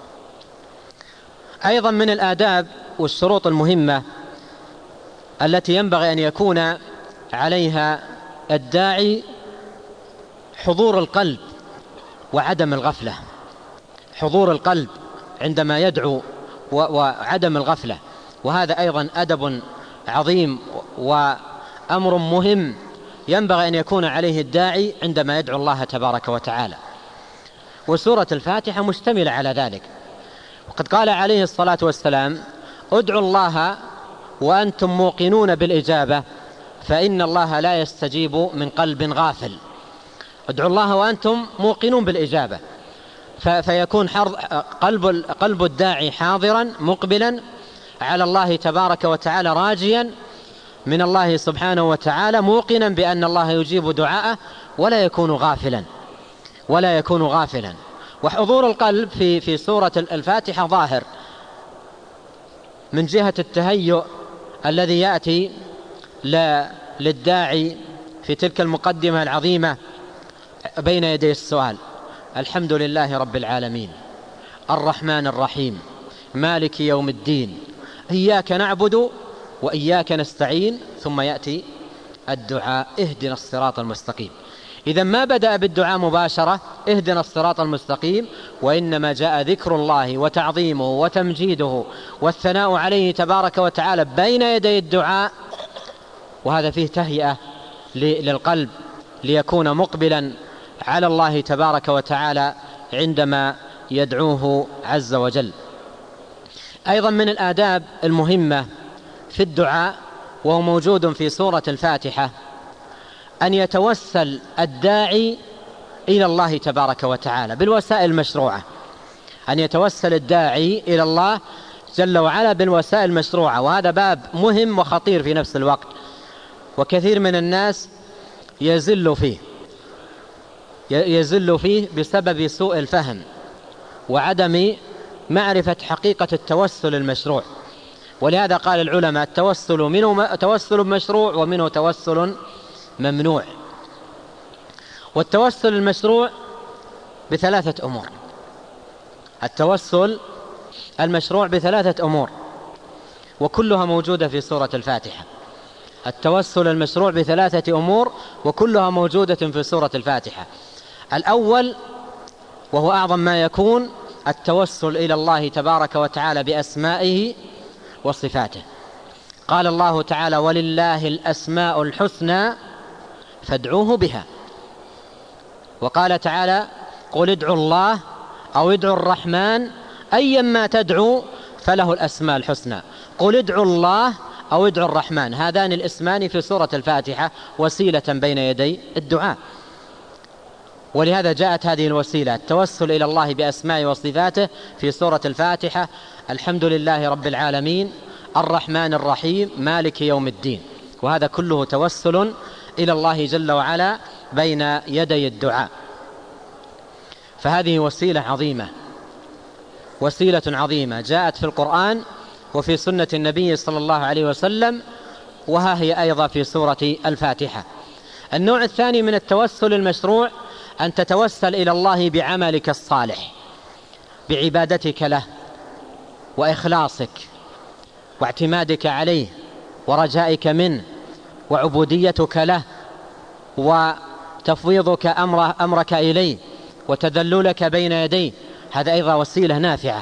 أيضا من الآداب والشروط المهمة التي ينبغي أن يكون عليها الداعي حضور القلب وعدم الغفلة. حضور القلب عندما يدعو وعدم الغفلة، وهذا أيضا أدب عظيم وأمر مهم ينبغي أن يكون عليه الداعي عندما يدعو الله تبارك وتعالى. وسورة الفاتحة مشتملة على ذلك. وقد قال عليه الصلاة والسلام: ادعوا الله وأنتم موقنون بالإجابة فإن الله لا يستجيب من قلب غافل. ادعوا الله وأنتم موقنون بالإجابة، فيكون قلب قلب الداعي حاضرا مقبلا على الله تبارك وتعالى، راجيا من الله سبحانه وتعالى، موقنا بأن الله يجيب دعاءه ولا يكون غافلا ولا يكون غافلا. وحضور القلب في في سورة الفاتحة ظاهر من جهة التهيؤ الذي يأتي للداعي في تلك المقدمة العظيمة بين يدي السؤال: الحمد لله رب العالمين، الرحمن الرحيم، مالك يوم الدين، إياك نعبد وإياك نستعين. ثم يأتي الدعاء: اهدنا الصراط المستقيم. إذا ما بدأ بالدعاء مباشرة اهدنا الصراط المستقيم، وإنما جاء ذكر الله وتعظيمه وتمجيده والثناء عليه تبارك وتعالى بين يدي الدعاء، وهذا فيه تهيئة للقلب ليكون مقبلا على الله تبارك وتعالى عندما يدعوه عز وجل. أيضا من الآداب المهمة في الدعاء وهو موجود في سورة الفاتحة أن يتوسل الداعي إلى الله تبارك وتعالى بالوسائل المشروعة. أن يتوسل الداعي إلى الله جل وعلا بالوسائل المشروعة، وهذا باب مهم وخطير في نفس الوقت، وكثير من الناس يزل فيه يزل فيه بسبب سوء الفهم وعدم معرفة حقيقة التوسل المشروع. ولهذا قال العلماء: التوسل منه توسل مشروع ومنه توسل ممنوع. والتوسل المشروع بثلاثة أمور. التوسل المشروع بثلاثة أمور وكلها موجودة في سورة الفاتحة. التوسل المشروع بثلاثة أمور وكلها موجودة في سورة الفاتحة. الأول وهو أعظم ما يكون التوسل إلى الله تبارك وتعالى بأسمائه وصفاته. قال الله تعالى: ولله الأسماء الحسنى فادعوه بها. وقال تعالى: قل ادعوا الله أو ادعوا الرحمن أيما تدعوا فله الأسماء الحسنى. قل ادعوا الله أو ادعوا الرحمن، هذان الاسمان في سورة الفاتحة وسيلة بين يدي الدعاء. ولهذا جاءت هذه الوسيلة التوسل إلى الله بأسماء وصفاته في سورة الفاتحة: الحمد لله رب العالمين، الرحمن الرحيم، مالك يوم الدين. وهذا كله توسل إلى الله جل وعلا بين يدي الدعاء. فهذه وسيلة عظيمة، وسيلة عظيمة جاءت في القرآن وفي سنة النبي صلى الله عليه وسلم، وها هي أيضا في سورة الفاتحة. النوع الثاني من التوسل المشروع أن تتوسل إلى الله بعملك الصالح، بعبادتك له وإخلاصك واعتمادك عليه ورجائك منه وعبوديتك له وتفويضك أمره أمرك إليه وتذللك بين يديه، هذا أيضا وسيلة نافعة.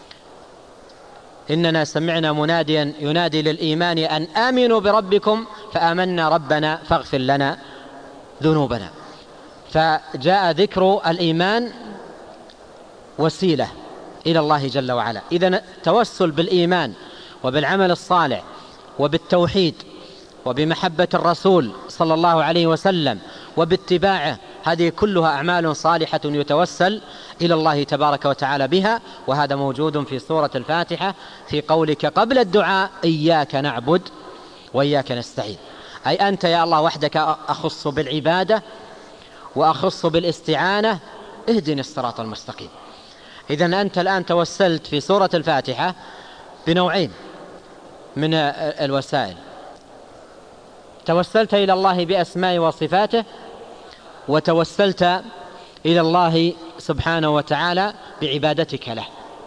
إننا سمعنا مناديا ينادي للإيمان أن آمنوا بربكم فآمنا ربنا فاغفر لنا ذنوبنا. فجاء ذكر الإيمان وسيلة إلى الله جل وعلا. إذن التوسل بالإيمان وبالعمل الصالح وبالتوحيد وبمحبة الرسول صلى الله عليه وسلم وباتباعه، هذه كلها أعمال صالحة يتوسل إلى الله تبارك وتعالى بها، وهذا موجود في سورة الفاتحة في قولك قبل الدعاء إياك نعبد وإياك نستعين، أي أنت يا الله وحدك أخص بالعبادة وأخص بالاستعانة، اهدني الصراط المستقيم. إذن أنت الآن توسلت في سورة الفاتحة بنوعين من الوسائل، توسلت إلى الله بأسماء وصفاته، وتوسلت إلى الله سبحانه وتعالى بعبادتك له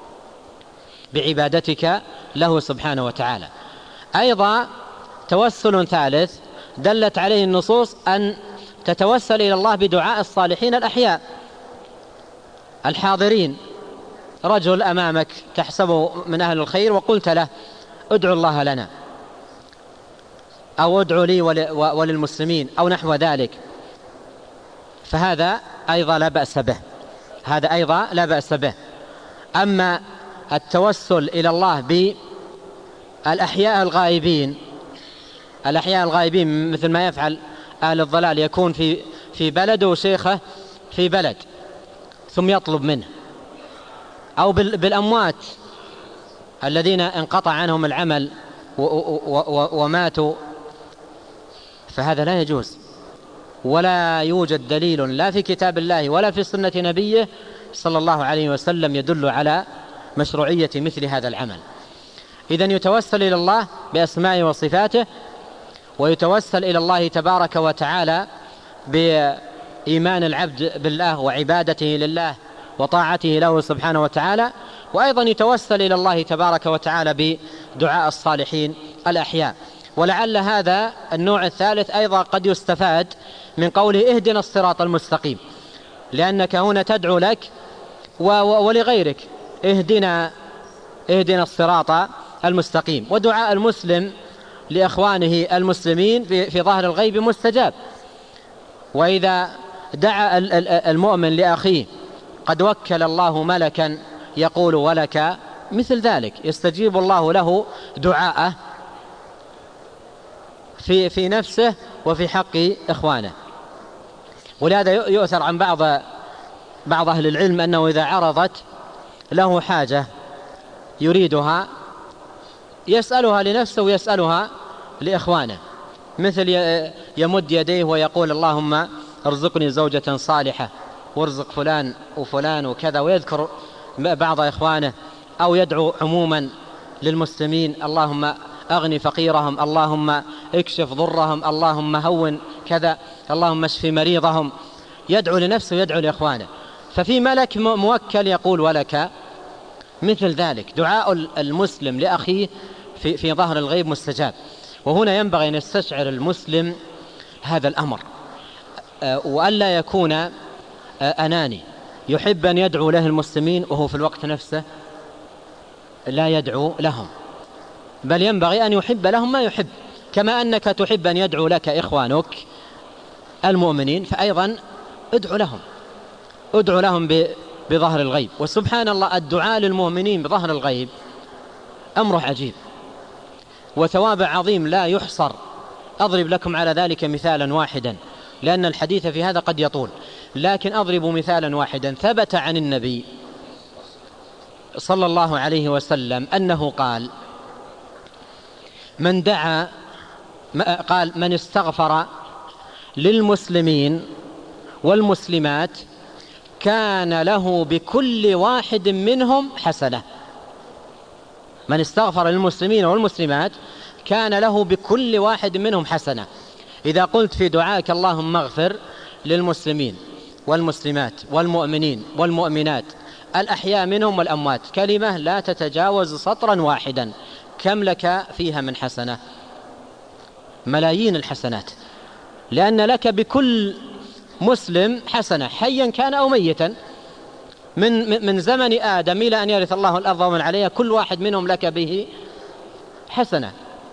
بعبادتك له سبحانه وتعالى. أيضا توسل ثالث دلت عليه النصوص أن تتوسل إلى الله بدعاء الصالحين الأحياء الحاضرين. رجل أمامك تحسبه من أهل الخير وقلت له ادعو الله لنا أو ادعو لي وللمسلمين أو نحو ذلك، فهذا أيضا لا بأس به، هذا أيضا لا بأس به. أما التوسل إلى الله بالأحياء الغائبين، الأحياء الغائبين مثل ما يفعل أهل الضلال، يكون في في بلده وشيخه في بلد ثم يطلب منه، أو بالأموات الذين انقطع عنهم العمل وماتوا، فهذا لا يجوز، ولا يوجد دليل لا في كتاب الله ولا في سنة نبيه صلى الله عليه وسلم يدل على مشروعية مثل هذا العمل. إذن يتوسل إلى الله بأسمائه وصفاته، ويتوسل إلى الله تبارك وتعالى بإيمان العبد بالله وعبادته لله وطاعته له سبحانه وتعالى، وأيضا يتوسل إلى الله تبارك وتعالى بدعاء الصالحين الأحياء. ولعل هذا النوع الثالث أيضا قد يستفاد من قوله اهدنا الصراط المستقيم، لأنك هنا تدعو لك ولغيرك اهدنا اهدنا الصراط المستقيم. ودعاء المسلم لإخوانه المسلمين في ظهر الغيب مستجاب، وإذا دعا المؤمن لأخيه قد وكل الله ملكا يقول ولك مثل ذلك، يستجيب الله له دعاءه في في نفسه وفي حق إخوانه. ولهذا يؤثر عن بعض بعض أهل العلم أنه إذا عرضت له حاجة يريدها يسألها لنفسه ويسألها لإخوانه، مثل يمد يديه ويقول اللهم ارزقني زوجة صالحة وارزق فلان وفلان وكذا، ويذكر بعض إخوانه، أو يدعو عموما للمسلمين اللهم أغني فقيرهم، اللهم اكشف ضرهم، اللهم هون كذا، اللهم اشف مريضهم، يدعو لنفسه ويدعو لإخوانه. ففي ملك موكل يقول ولك مثل ذلك. دعاء المسلم لأخيه في, في ظهر الغيب مستجاب. وهنا ينبغي أن يستشعر المسلم هذا الأمر، وألا يكون أناني يحب أن يدعو له المسلمين وهو في الوقت نفسه لا يدعو لهم، بل ينبغي أن يحب لهم ما يحب، كما أنك تحب أن يدعو لك إخوانك المؤمنين، فأيضا ادعو لهم ادعو لهم بظهر الغيب. وسبحان الله الدعاء للمؤمنين بظهر الغيب أمره عجيب وثواب عظيم لا يحصر. أضرب لكم على ذلك مثالا واحدا، لأن الحديث في هذا قد يطول، لكن أضرب مثالا واحدا. ثبت عن النبي صلى الله عليه وسلم أنه قال من دعا قال من استغفر للمسلمين والمسلمات كان له بكل واحد منهم حسنة. من استغفر للمسلمين والمسلمات كان له بكل واحد منهم حسنة. إذا قلت في دعائك اللهم اغفر للمسلمين والمسلمات والمؤمنين والمؤمنات الأحياء منهم والأموات كلمة لا تتجاوز سطرا واحدا، كم لك فيها من حسنة؟ ملايين الحسنات، لأن لك بكل مسلم حسنة حيا كان أو ميتا، من من زمن آدم إلى أن يرث الله الأرض ومن عليها، كل واحد منهم لك به حسنة.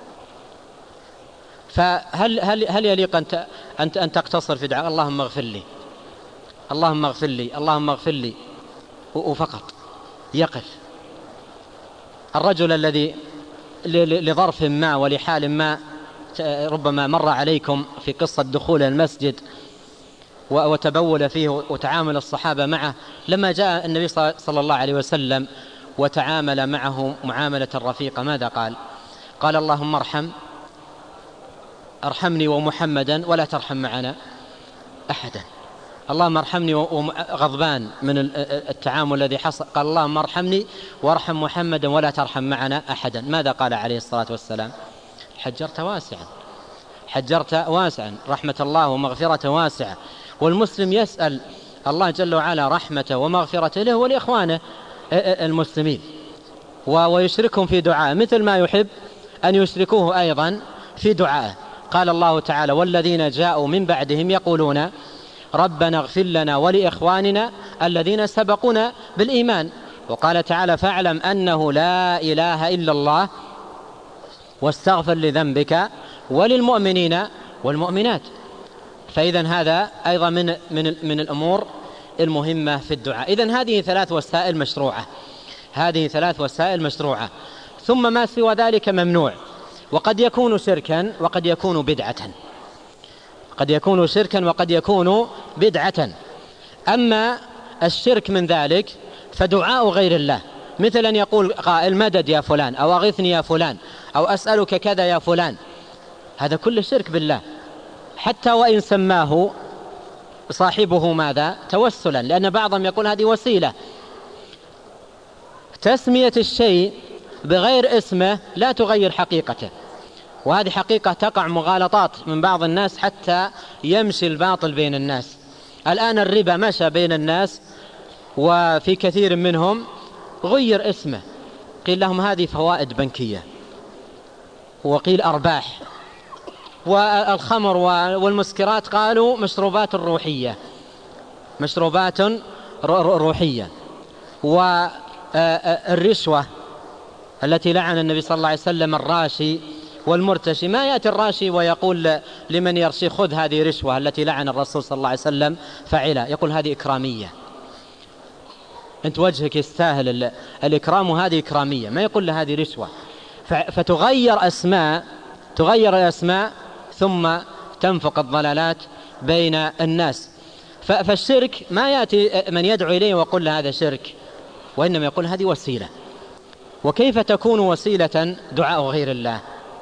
فهل هل هل يليق أن أن أن تقتصر في دعاء اللهم اغفر لي، اللهم اغفر لي، اللهم اغفر لي، وفقط يقف؟ الرجل الذي لظرف ما ولحال ما ربما مر عليكم في قصة دخول المسجد وتبول فيه وتعامل الصحابة معه، لما جاء النبي صلى الله عليه وسلم وتعامل معه معاملة رفيقة، ماذا قال؟ قال اللهم ارحم ارحمني ومحمدا ولا ترحم معنا أحدا. اللهم ارحمني وغضبان من التعامل الذي حصل، قال اللهم ارحمني وارحم محمدا ولا ترحم معنا أحدا. ماذا قال عليه الصلاة والسلام؟ حجرت واسعا، حجرت واسعا، رحمة الله ومغفرة واسعة. والمسلم يسأل الله جل وعلا رحمته ومغفرته له ولإخوانه المسلمين، ويشركهم في دعاء مثل ما يحب أن يشركوه أيضا في دعائه. قال الله تعالى والذين جاءوا من بعدهم يقولون ربنا اغفر لنا ولإخواننا الذين سبقونا بالإيمان. وقال تعالى فاعلم أنه لا إله إلا الله واستغفر لذنبك وللمؤمنين والمؤمنات. فإذا هذا أيضا من من من الأمور المهمة في الدعاء. إذن هذه ثلاث وسائل مشروعة، هذه ثلاث وسائل مشروعة. ثم ما سوى ذلك ممنوع، وقد يكون شركا وقد يكون بدعة، قد يكون شركا وقد يكون بدعة. أما الشرك من ذلك فدعاء غير الله، مثل أن يقول قائل مدد يا فلان، أو أغثني يا فلان، أو أسألك كذا يا فلان، هذا كل شرك بالله، حتى وإن سماه صاحبه ماذا؟ توسلا، لأن بعضهم يقول هذه وسيلة. تسمية الشيء بغير اسمه لا تغير حقيقته، وهذه حقيقة تقع مغالطات من بعض الناس حتى يمشي الباطل بين الناس. الآن الربا مشى بين الناس، وفي كثير منهم غير اسمه، قيل لهم هذه فوائد بنكية، وقيل أرباح. والخمر والمسكرات قالوا مشروبات روحية، مشروبات روحية. والرشوة التي لعن النبي صلى الله عليه وسلم الراشي والمرتشي، ما يأتي الراشي ويقول لمن يرشي خذ هذه رشوة التي لعن الرسول صلى الله عليه وسلم فعلها، يقول هذه إكرامية، أنت وجهك يستاهل الإكرام وهذه إكرامية، ما يقول له هذه رشوة. فتغير أسماء، تغير الأسماء ثم تنفق الضلالات بين الناس. فالشرك ما يأتي من يدعو إليه ويقول له هذا شرك، وإنما يقول هذه وسيلة. وكيف تكون وسيلة دعاء غير الله؟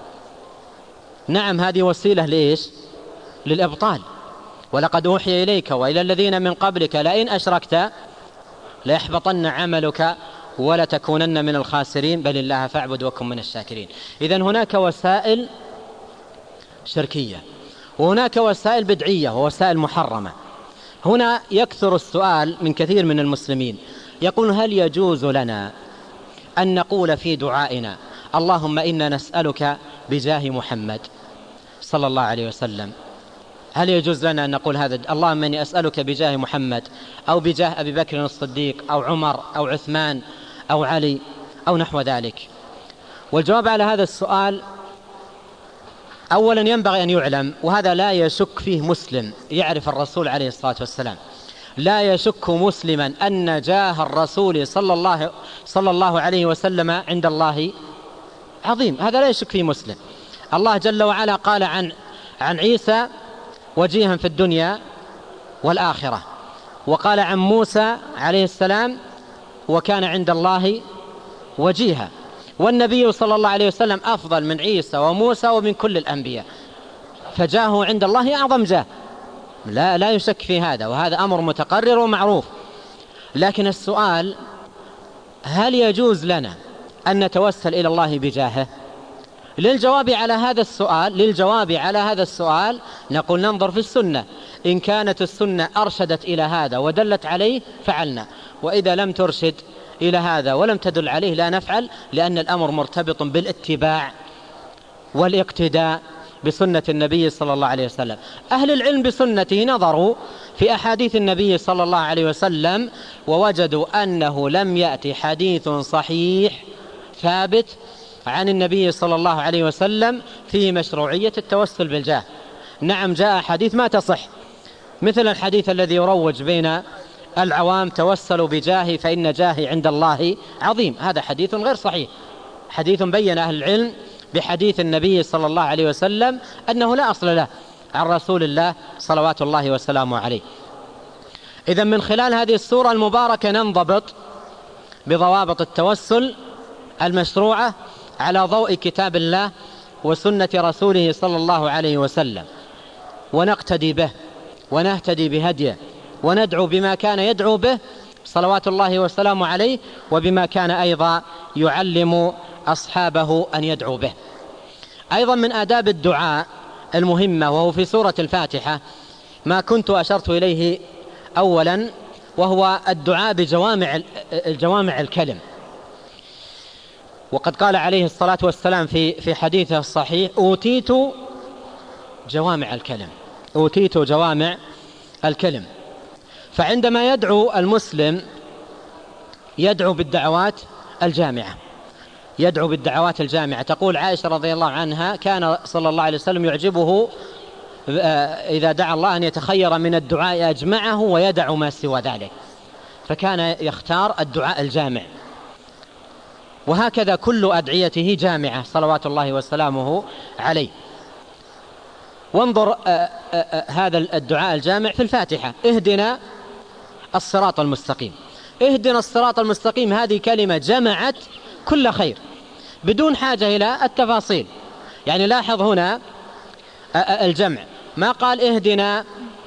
نعم هذه وسيلة لإيش؟ للإبطال. ولقد أوحي إليك وإلى الذين من قبلك لئن أشركت ليحبطن عملك ولتكونن من الخاسرين بل الله فاعبد وكن من الشاكرين. إذن هناك وسائل شركية، وهناك وسائل بدعية ووسائل محرمة. هنا يكثر السؤال من كثير من المسلمين، يقول هل يجوز لنا أن نقول في دعائنا اللهم إنا نسألك بجاه محمد صلى الله عليه وسلم؟ هل يجوز لنا أن نقول هذا اللهم إني أسألك بجاه محمد، أو بجاه أبي بكر الصديق، أو عمر، أو عثمان، أو علي، أو نحو ذلك؟ والجواب على هذا السؤال أولا ينبغي أن يعلم، وهذا لا يشك فيه مسلم يعرف الرسول عليه الصلاة والسلام، لا يشك مسلما أن جاه الرسول صلى الله, صلى الله عليه وسلم عند الله عظيم، هذا لا يشك فيه مسلم. الله جل وعلا قال عن عن عيسى وجيها في الدنيا والآخرة، وقال عن موسى عليه السلام وكان عند الله وجيها. والنبي صلى الله عليه وسلم أفضل من عيسى وموسى ومن كل الأنبياء، فجاهه عند الله أعظم جاه، لا لا يشك في هذا، وهذا أمر متقرر ومعروف. لكن السؤال هل يجوز لنا أن نتوسل إلى الله بجاهه؟ للجواب على هذا السؤال للجواب على هذا السؤال نقول ننظر في السنة، إن كانت السنة أرشدت إلى هذا ودلت عليه فعلنا، وإذا لم ترشد إلى هذا ولم تدل عليه لا نفعل، لأن الأمر مرتبط بالاتباع والاقتداء بسنة النبي صلى الله عليه وسلم. أهل العلم بسنته نظروا في أحاديث النبي صلى الله عليه وسلم ووجدوا أنه لم يأتي حديث صحيح ثابت عن النبي صلى الله عليه وسلم في مشروعية التوسل بالجاه. نعم جاء حديث ما تصح، مثل الحديث الذي يروج بين العوام توسلوا بجاهي فإن جاهي عند الله عظيم، هذا حديث غير صحيح، حديث بين أهل العلم بحديث النبي صلى الله عليه وسلم أنه لا أصل له عن رسول الله صلوات الله وسلامه عليه. إذن من خلال هذه السورة المباركة ننضبط بضوابط التوسل المشروعة على ضوء كتاب الله وسنة رسوله صلى الله عليه وسلم، ونقتدي به ونهتدي بهديه وندعو بما كان يدعو به صلوات الله وسلامه عليه، وبما كان أيضا يعلم أصحابه أن يدعو به. أيضا من آداب الدعاء المهمة وهو في سورة الفاتحة ما كنت أشرت إليه أولا، وهو الدعاء بجوامع الجوامع الكلم. وقد قال عليه الصلاة والسلام في في حديثه الصحيح: أوتيت جوامع الكلم، أوتيت جوامع الكلم. فعندما يدعو المسلم يدعو بالدعوات الجامعة، يدعو بالدعوات الجامعة. تقول عائشة رضي الله عنها: كان صلى الله عليه وسلم يعجبه إذا دعا الله أن يتخير من الدعاء أجمعه ويدع ما سوى ذلك، فكان يختار الدعاء الجامع. وهكذا كل أدعيته جامعة صلوات الله وسلامه عليه. وانظر هذا الدعاء الجامع في الفاتحة: اهدنا الصراط المستقيم. اهدنا الصراط المستقيم هذه كلمة جمعت كل خير بدون حاجة إلى التفاصيل. يعني لاحظ هنا الجمع، ما قال اهدنا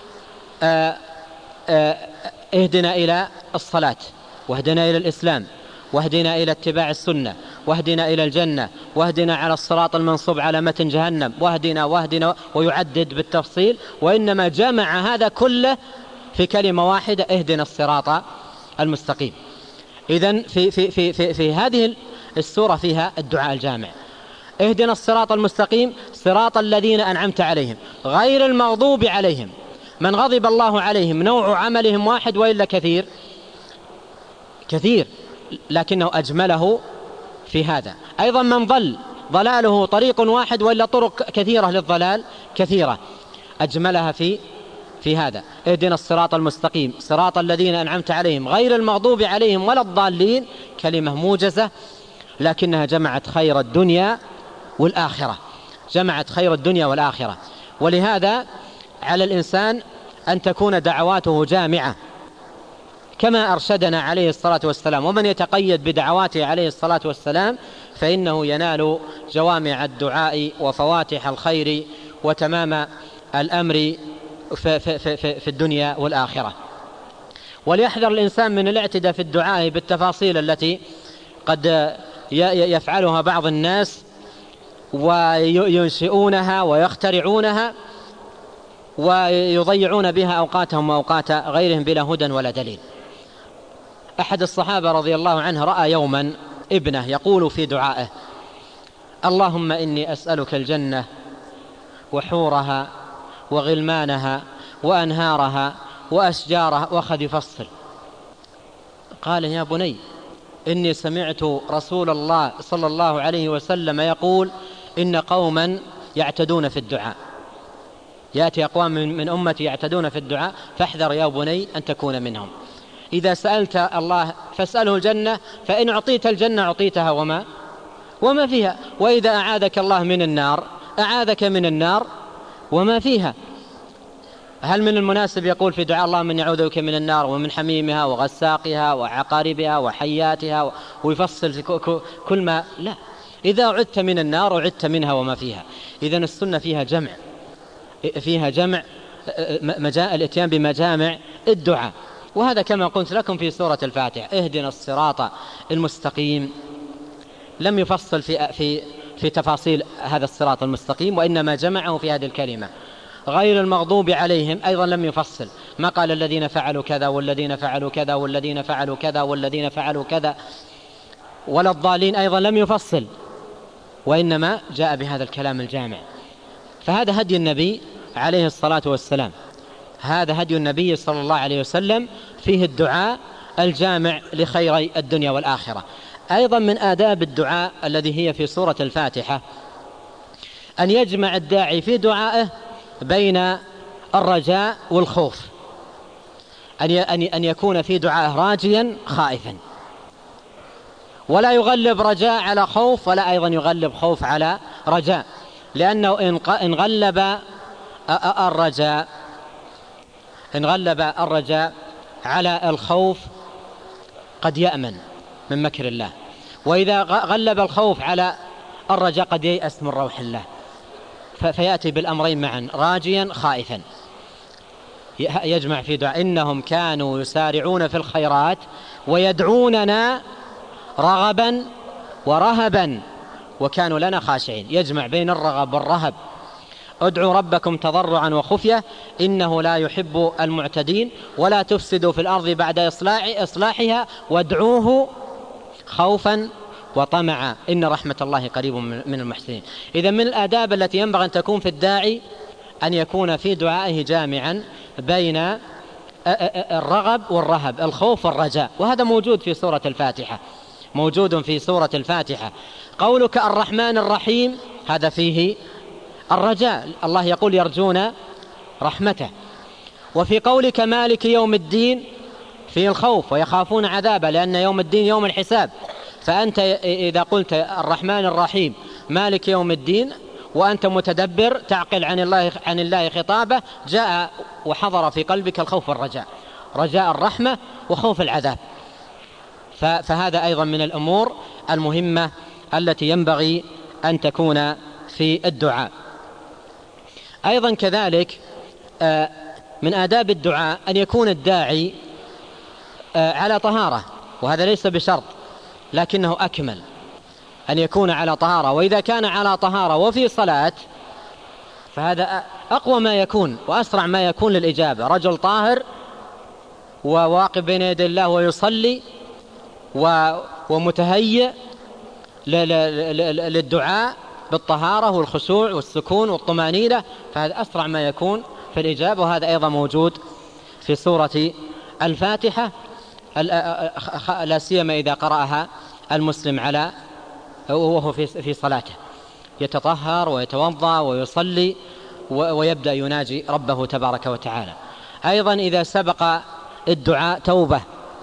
اهدنا إلى الصلاة، واهدنا إلى الإسلام، واهدنا إلى اتباع السنة، واهدنا إلى الجنة، واهدنا على الصراط المنصوب على متن جهنم، واهدنا واهدنا ويعدد بالتفصيل، وإنما جمع هذا كله في كلمة واحدة: اهدنا الصراط المستقيم. إذن في, في, في, في, في هذه السورة فيها الدعاء الجامع: اهدنا الصراط المستقيم صراط الذين أنعمت عليهم غير المغضوب عليهم. من غضب الله عليهم نوع عملهم واحد وإلا كثير كثير، لكنه أجمله في هذا. أيضا من ضل ضلاله طريق واحد وإلا طرق كثيرة للضلال كثيرة، أجملها في في هذا: اهدنا الصراط المستقيم صراط الذين أنعمت عليهم غير المغضوب عليهم ولا الضالين. كلمة موجزة لكنها جمعت خير الدنيا والآخرة، جمعت خير الدنيا والآخرة. ولهذا على الإنسان أن تكون دعواته جامعة كما أرشدنا عليه الصلاة والسلام. ومن يتقيد بدعواته عليه الصلاة والسلام فإنه ينال جوامع الدعاء وفواتح الخير وتمام الأمر في, في, في, في الدنيا والآخرة. وليحذر الإنسان من الاعتداء في الدعاء بالتفاصيل التي قد يفعلها بعض الناس وينشئونها ويخترعونها ويضيعون بها أوقاتهم وأوقات غيرهم بلا هدى ولا دليل. أحد الصحابة رضي الله عنه رأى يوما ابنه يقول في دعائه: اللهم إني أسألك الجنة وحورها وغلمانها وأنهارها وأشجارها، وأخذ يفصل. قال: يا بني إني سمعت رسول الله صلى الله عليه وسلم يقول: إن قوما يعتدون في الدعاء، يأتي أقوام من أمتي يعتدون في الدعاء، فاحذر يا بني أن تكون منهم. إذا سألت الله فاسأله الجنة، فإن أعطيت الجنة أعطيتها وما وما فيها، وإذا أعاذك الله من النار أعاذك من النار وما فيها. هل من المناسب يقول في دعاء: اللهم إني أعوذ بك من النار ومن حميمها وغساقها وعقاربها وحياتها، ويفصل في كل ما؟ لا، إذا أعدت من النار أعدت منها وما فيها. إذن السنة فيها جمع، فيها جمع الاتيان بمجامع الدعاء. وهذا كما قلت لكم في سورة الفاتحة: اهدنا الصراط المستقيم. لم يفصل في في في تفاصيل هذا الصراط المستقيم، وإنما جمعه في هذه الكلمة. غير المغضوب عليهم أيضا لم يفصل، ما قال الذين فعلوا كذا والذين فعلوا كذا والذين فعلوا كذا والذين فعلوا كذا، ولا الضالين أيضا لم يفصل، وإنما جاء بهذا الكلام الجامع. فهذا هدي النبي عليه الصلاة والسلام، هذا هدي النبي صلى الله عليه وسلم، فيه الدعاء الجامع لخيري الدنيا والآخرة. أيضا من آداب الدعاء الذي هي في سورة الفاتحة أن يجمع الداعي في دعائه بين الرجاء والخوف، أن يكون في دعائه راجيا خائفا، ولا يغلب رجاء على خوف، ولا أيضا يغلب خوف على رجاء، لأنه إن غلب الرجاء إن غلب الرجاء على الخوف قد يأمن من مكر الله، وإذا غلب الخوف على الرجاء قد ييأس من روح الله، فيأتي بالأمرين معا راجيا خائفا. يجمع في دعاء إنهم كانوا يسارعون في الخيرات ويدعوننا رغبا ورهبا وكانوا لنا خاشعين. يجمع بين الرغب والرهب. ادعوا ربكم تضرعا وخفية إنه لا يحب المعتدين ولا تفسدوا في الأرض بعد إصلاحها وادعوه خوفا وطمعا إن رحمة الله قريب من المحسنين. إذا من الآداب التي ينبغي أن تكون في الداعي أن يكون في دعائه جامعا بين الرغب والرهب، الخوف والرجاء، وهذا موجود في سورة الفاتحة، موجود في سورة الفاتحة. قولك الرحمن الرحيم هذا فيه الرجاء، الله يقول يرجون رحمته. وفي قولك مالك يوم الدين فيه الخوف ويخافون عذابه، لأن يوم الدين يوم الحساب. فأنت إذا قلت الرحمن الرحيم مالك يوم الدين وأنت متدبر تعقل عن الله عن الله خطابه، جاء وحضر في قلبك الخوف والرجاء، رجاء الرحمة وخوف العذاب. فهذا أيضا من الأمور المهمة التي ينبغي أن تكون في الدعاء. أيضا كذلك من آداب الدعاء أن يكون الداعي على طهارة، وهذا ليس بشرط لكنه أكمل أن يكون على طهارة. وإذا كان على طهارة وفي صلاة فهذا أقوى ما يكون وأسرع ما يكون للإجابة. رجل طاهر وواقف بين يدي الله ويصلي ومتهيئ للدعاء بالطهارة والخشوع والسكون والطمأنينة، فهذا أسرع ما يكون في الإجابة. وهذا أيضا موجود في سورة الفاتحة، لا سيما إذا قرأها المسلم على وهو في صلاته، يتطهر ويتوضأ ويصلي ويبدأ يناجي ربه تبارك وتعالى. أيضا إذا سبق الدعاء توبة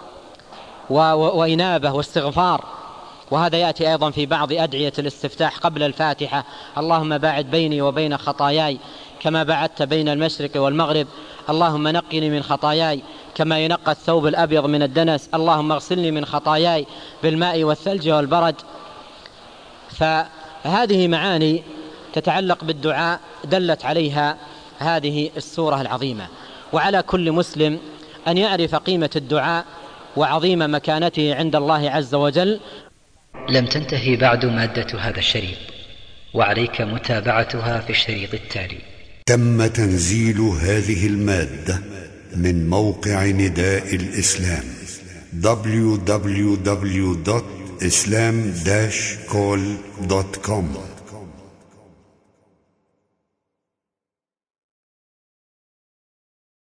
وإنابة واستغفار، وهذا يأتي أيضا في بعض أدعية الاستفتاح قبل الفاتحة: اللهم باعد بيني وبين خطاياي كما بعدت بين المشرق والمغرب، اللهم نقني من خطاياي كما ينقى الثوب الأبيض من الدنس، اللهم اغسلني من خطاياي بالماء والثلج والبرد. فهذه معاني تتعلق بالدعاء دلت عليها هذه السورة العظيمة. وعلى كل مسلم أن يعرف قيمة الدعاء وعظيم مكانته عند الله عز وجل. لم تنتهي بعد مادة هذا الشريط، وعليك متابعتها في الشريط التالي. تم تنزيل هذه المادة من موقع نداء الإسلام دبليو دبليو دبليو دوت إسلام داش كول دوت كوم.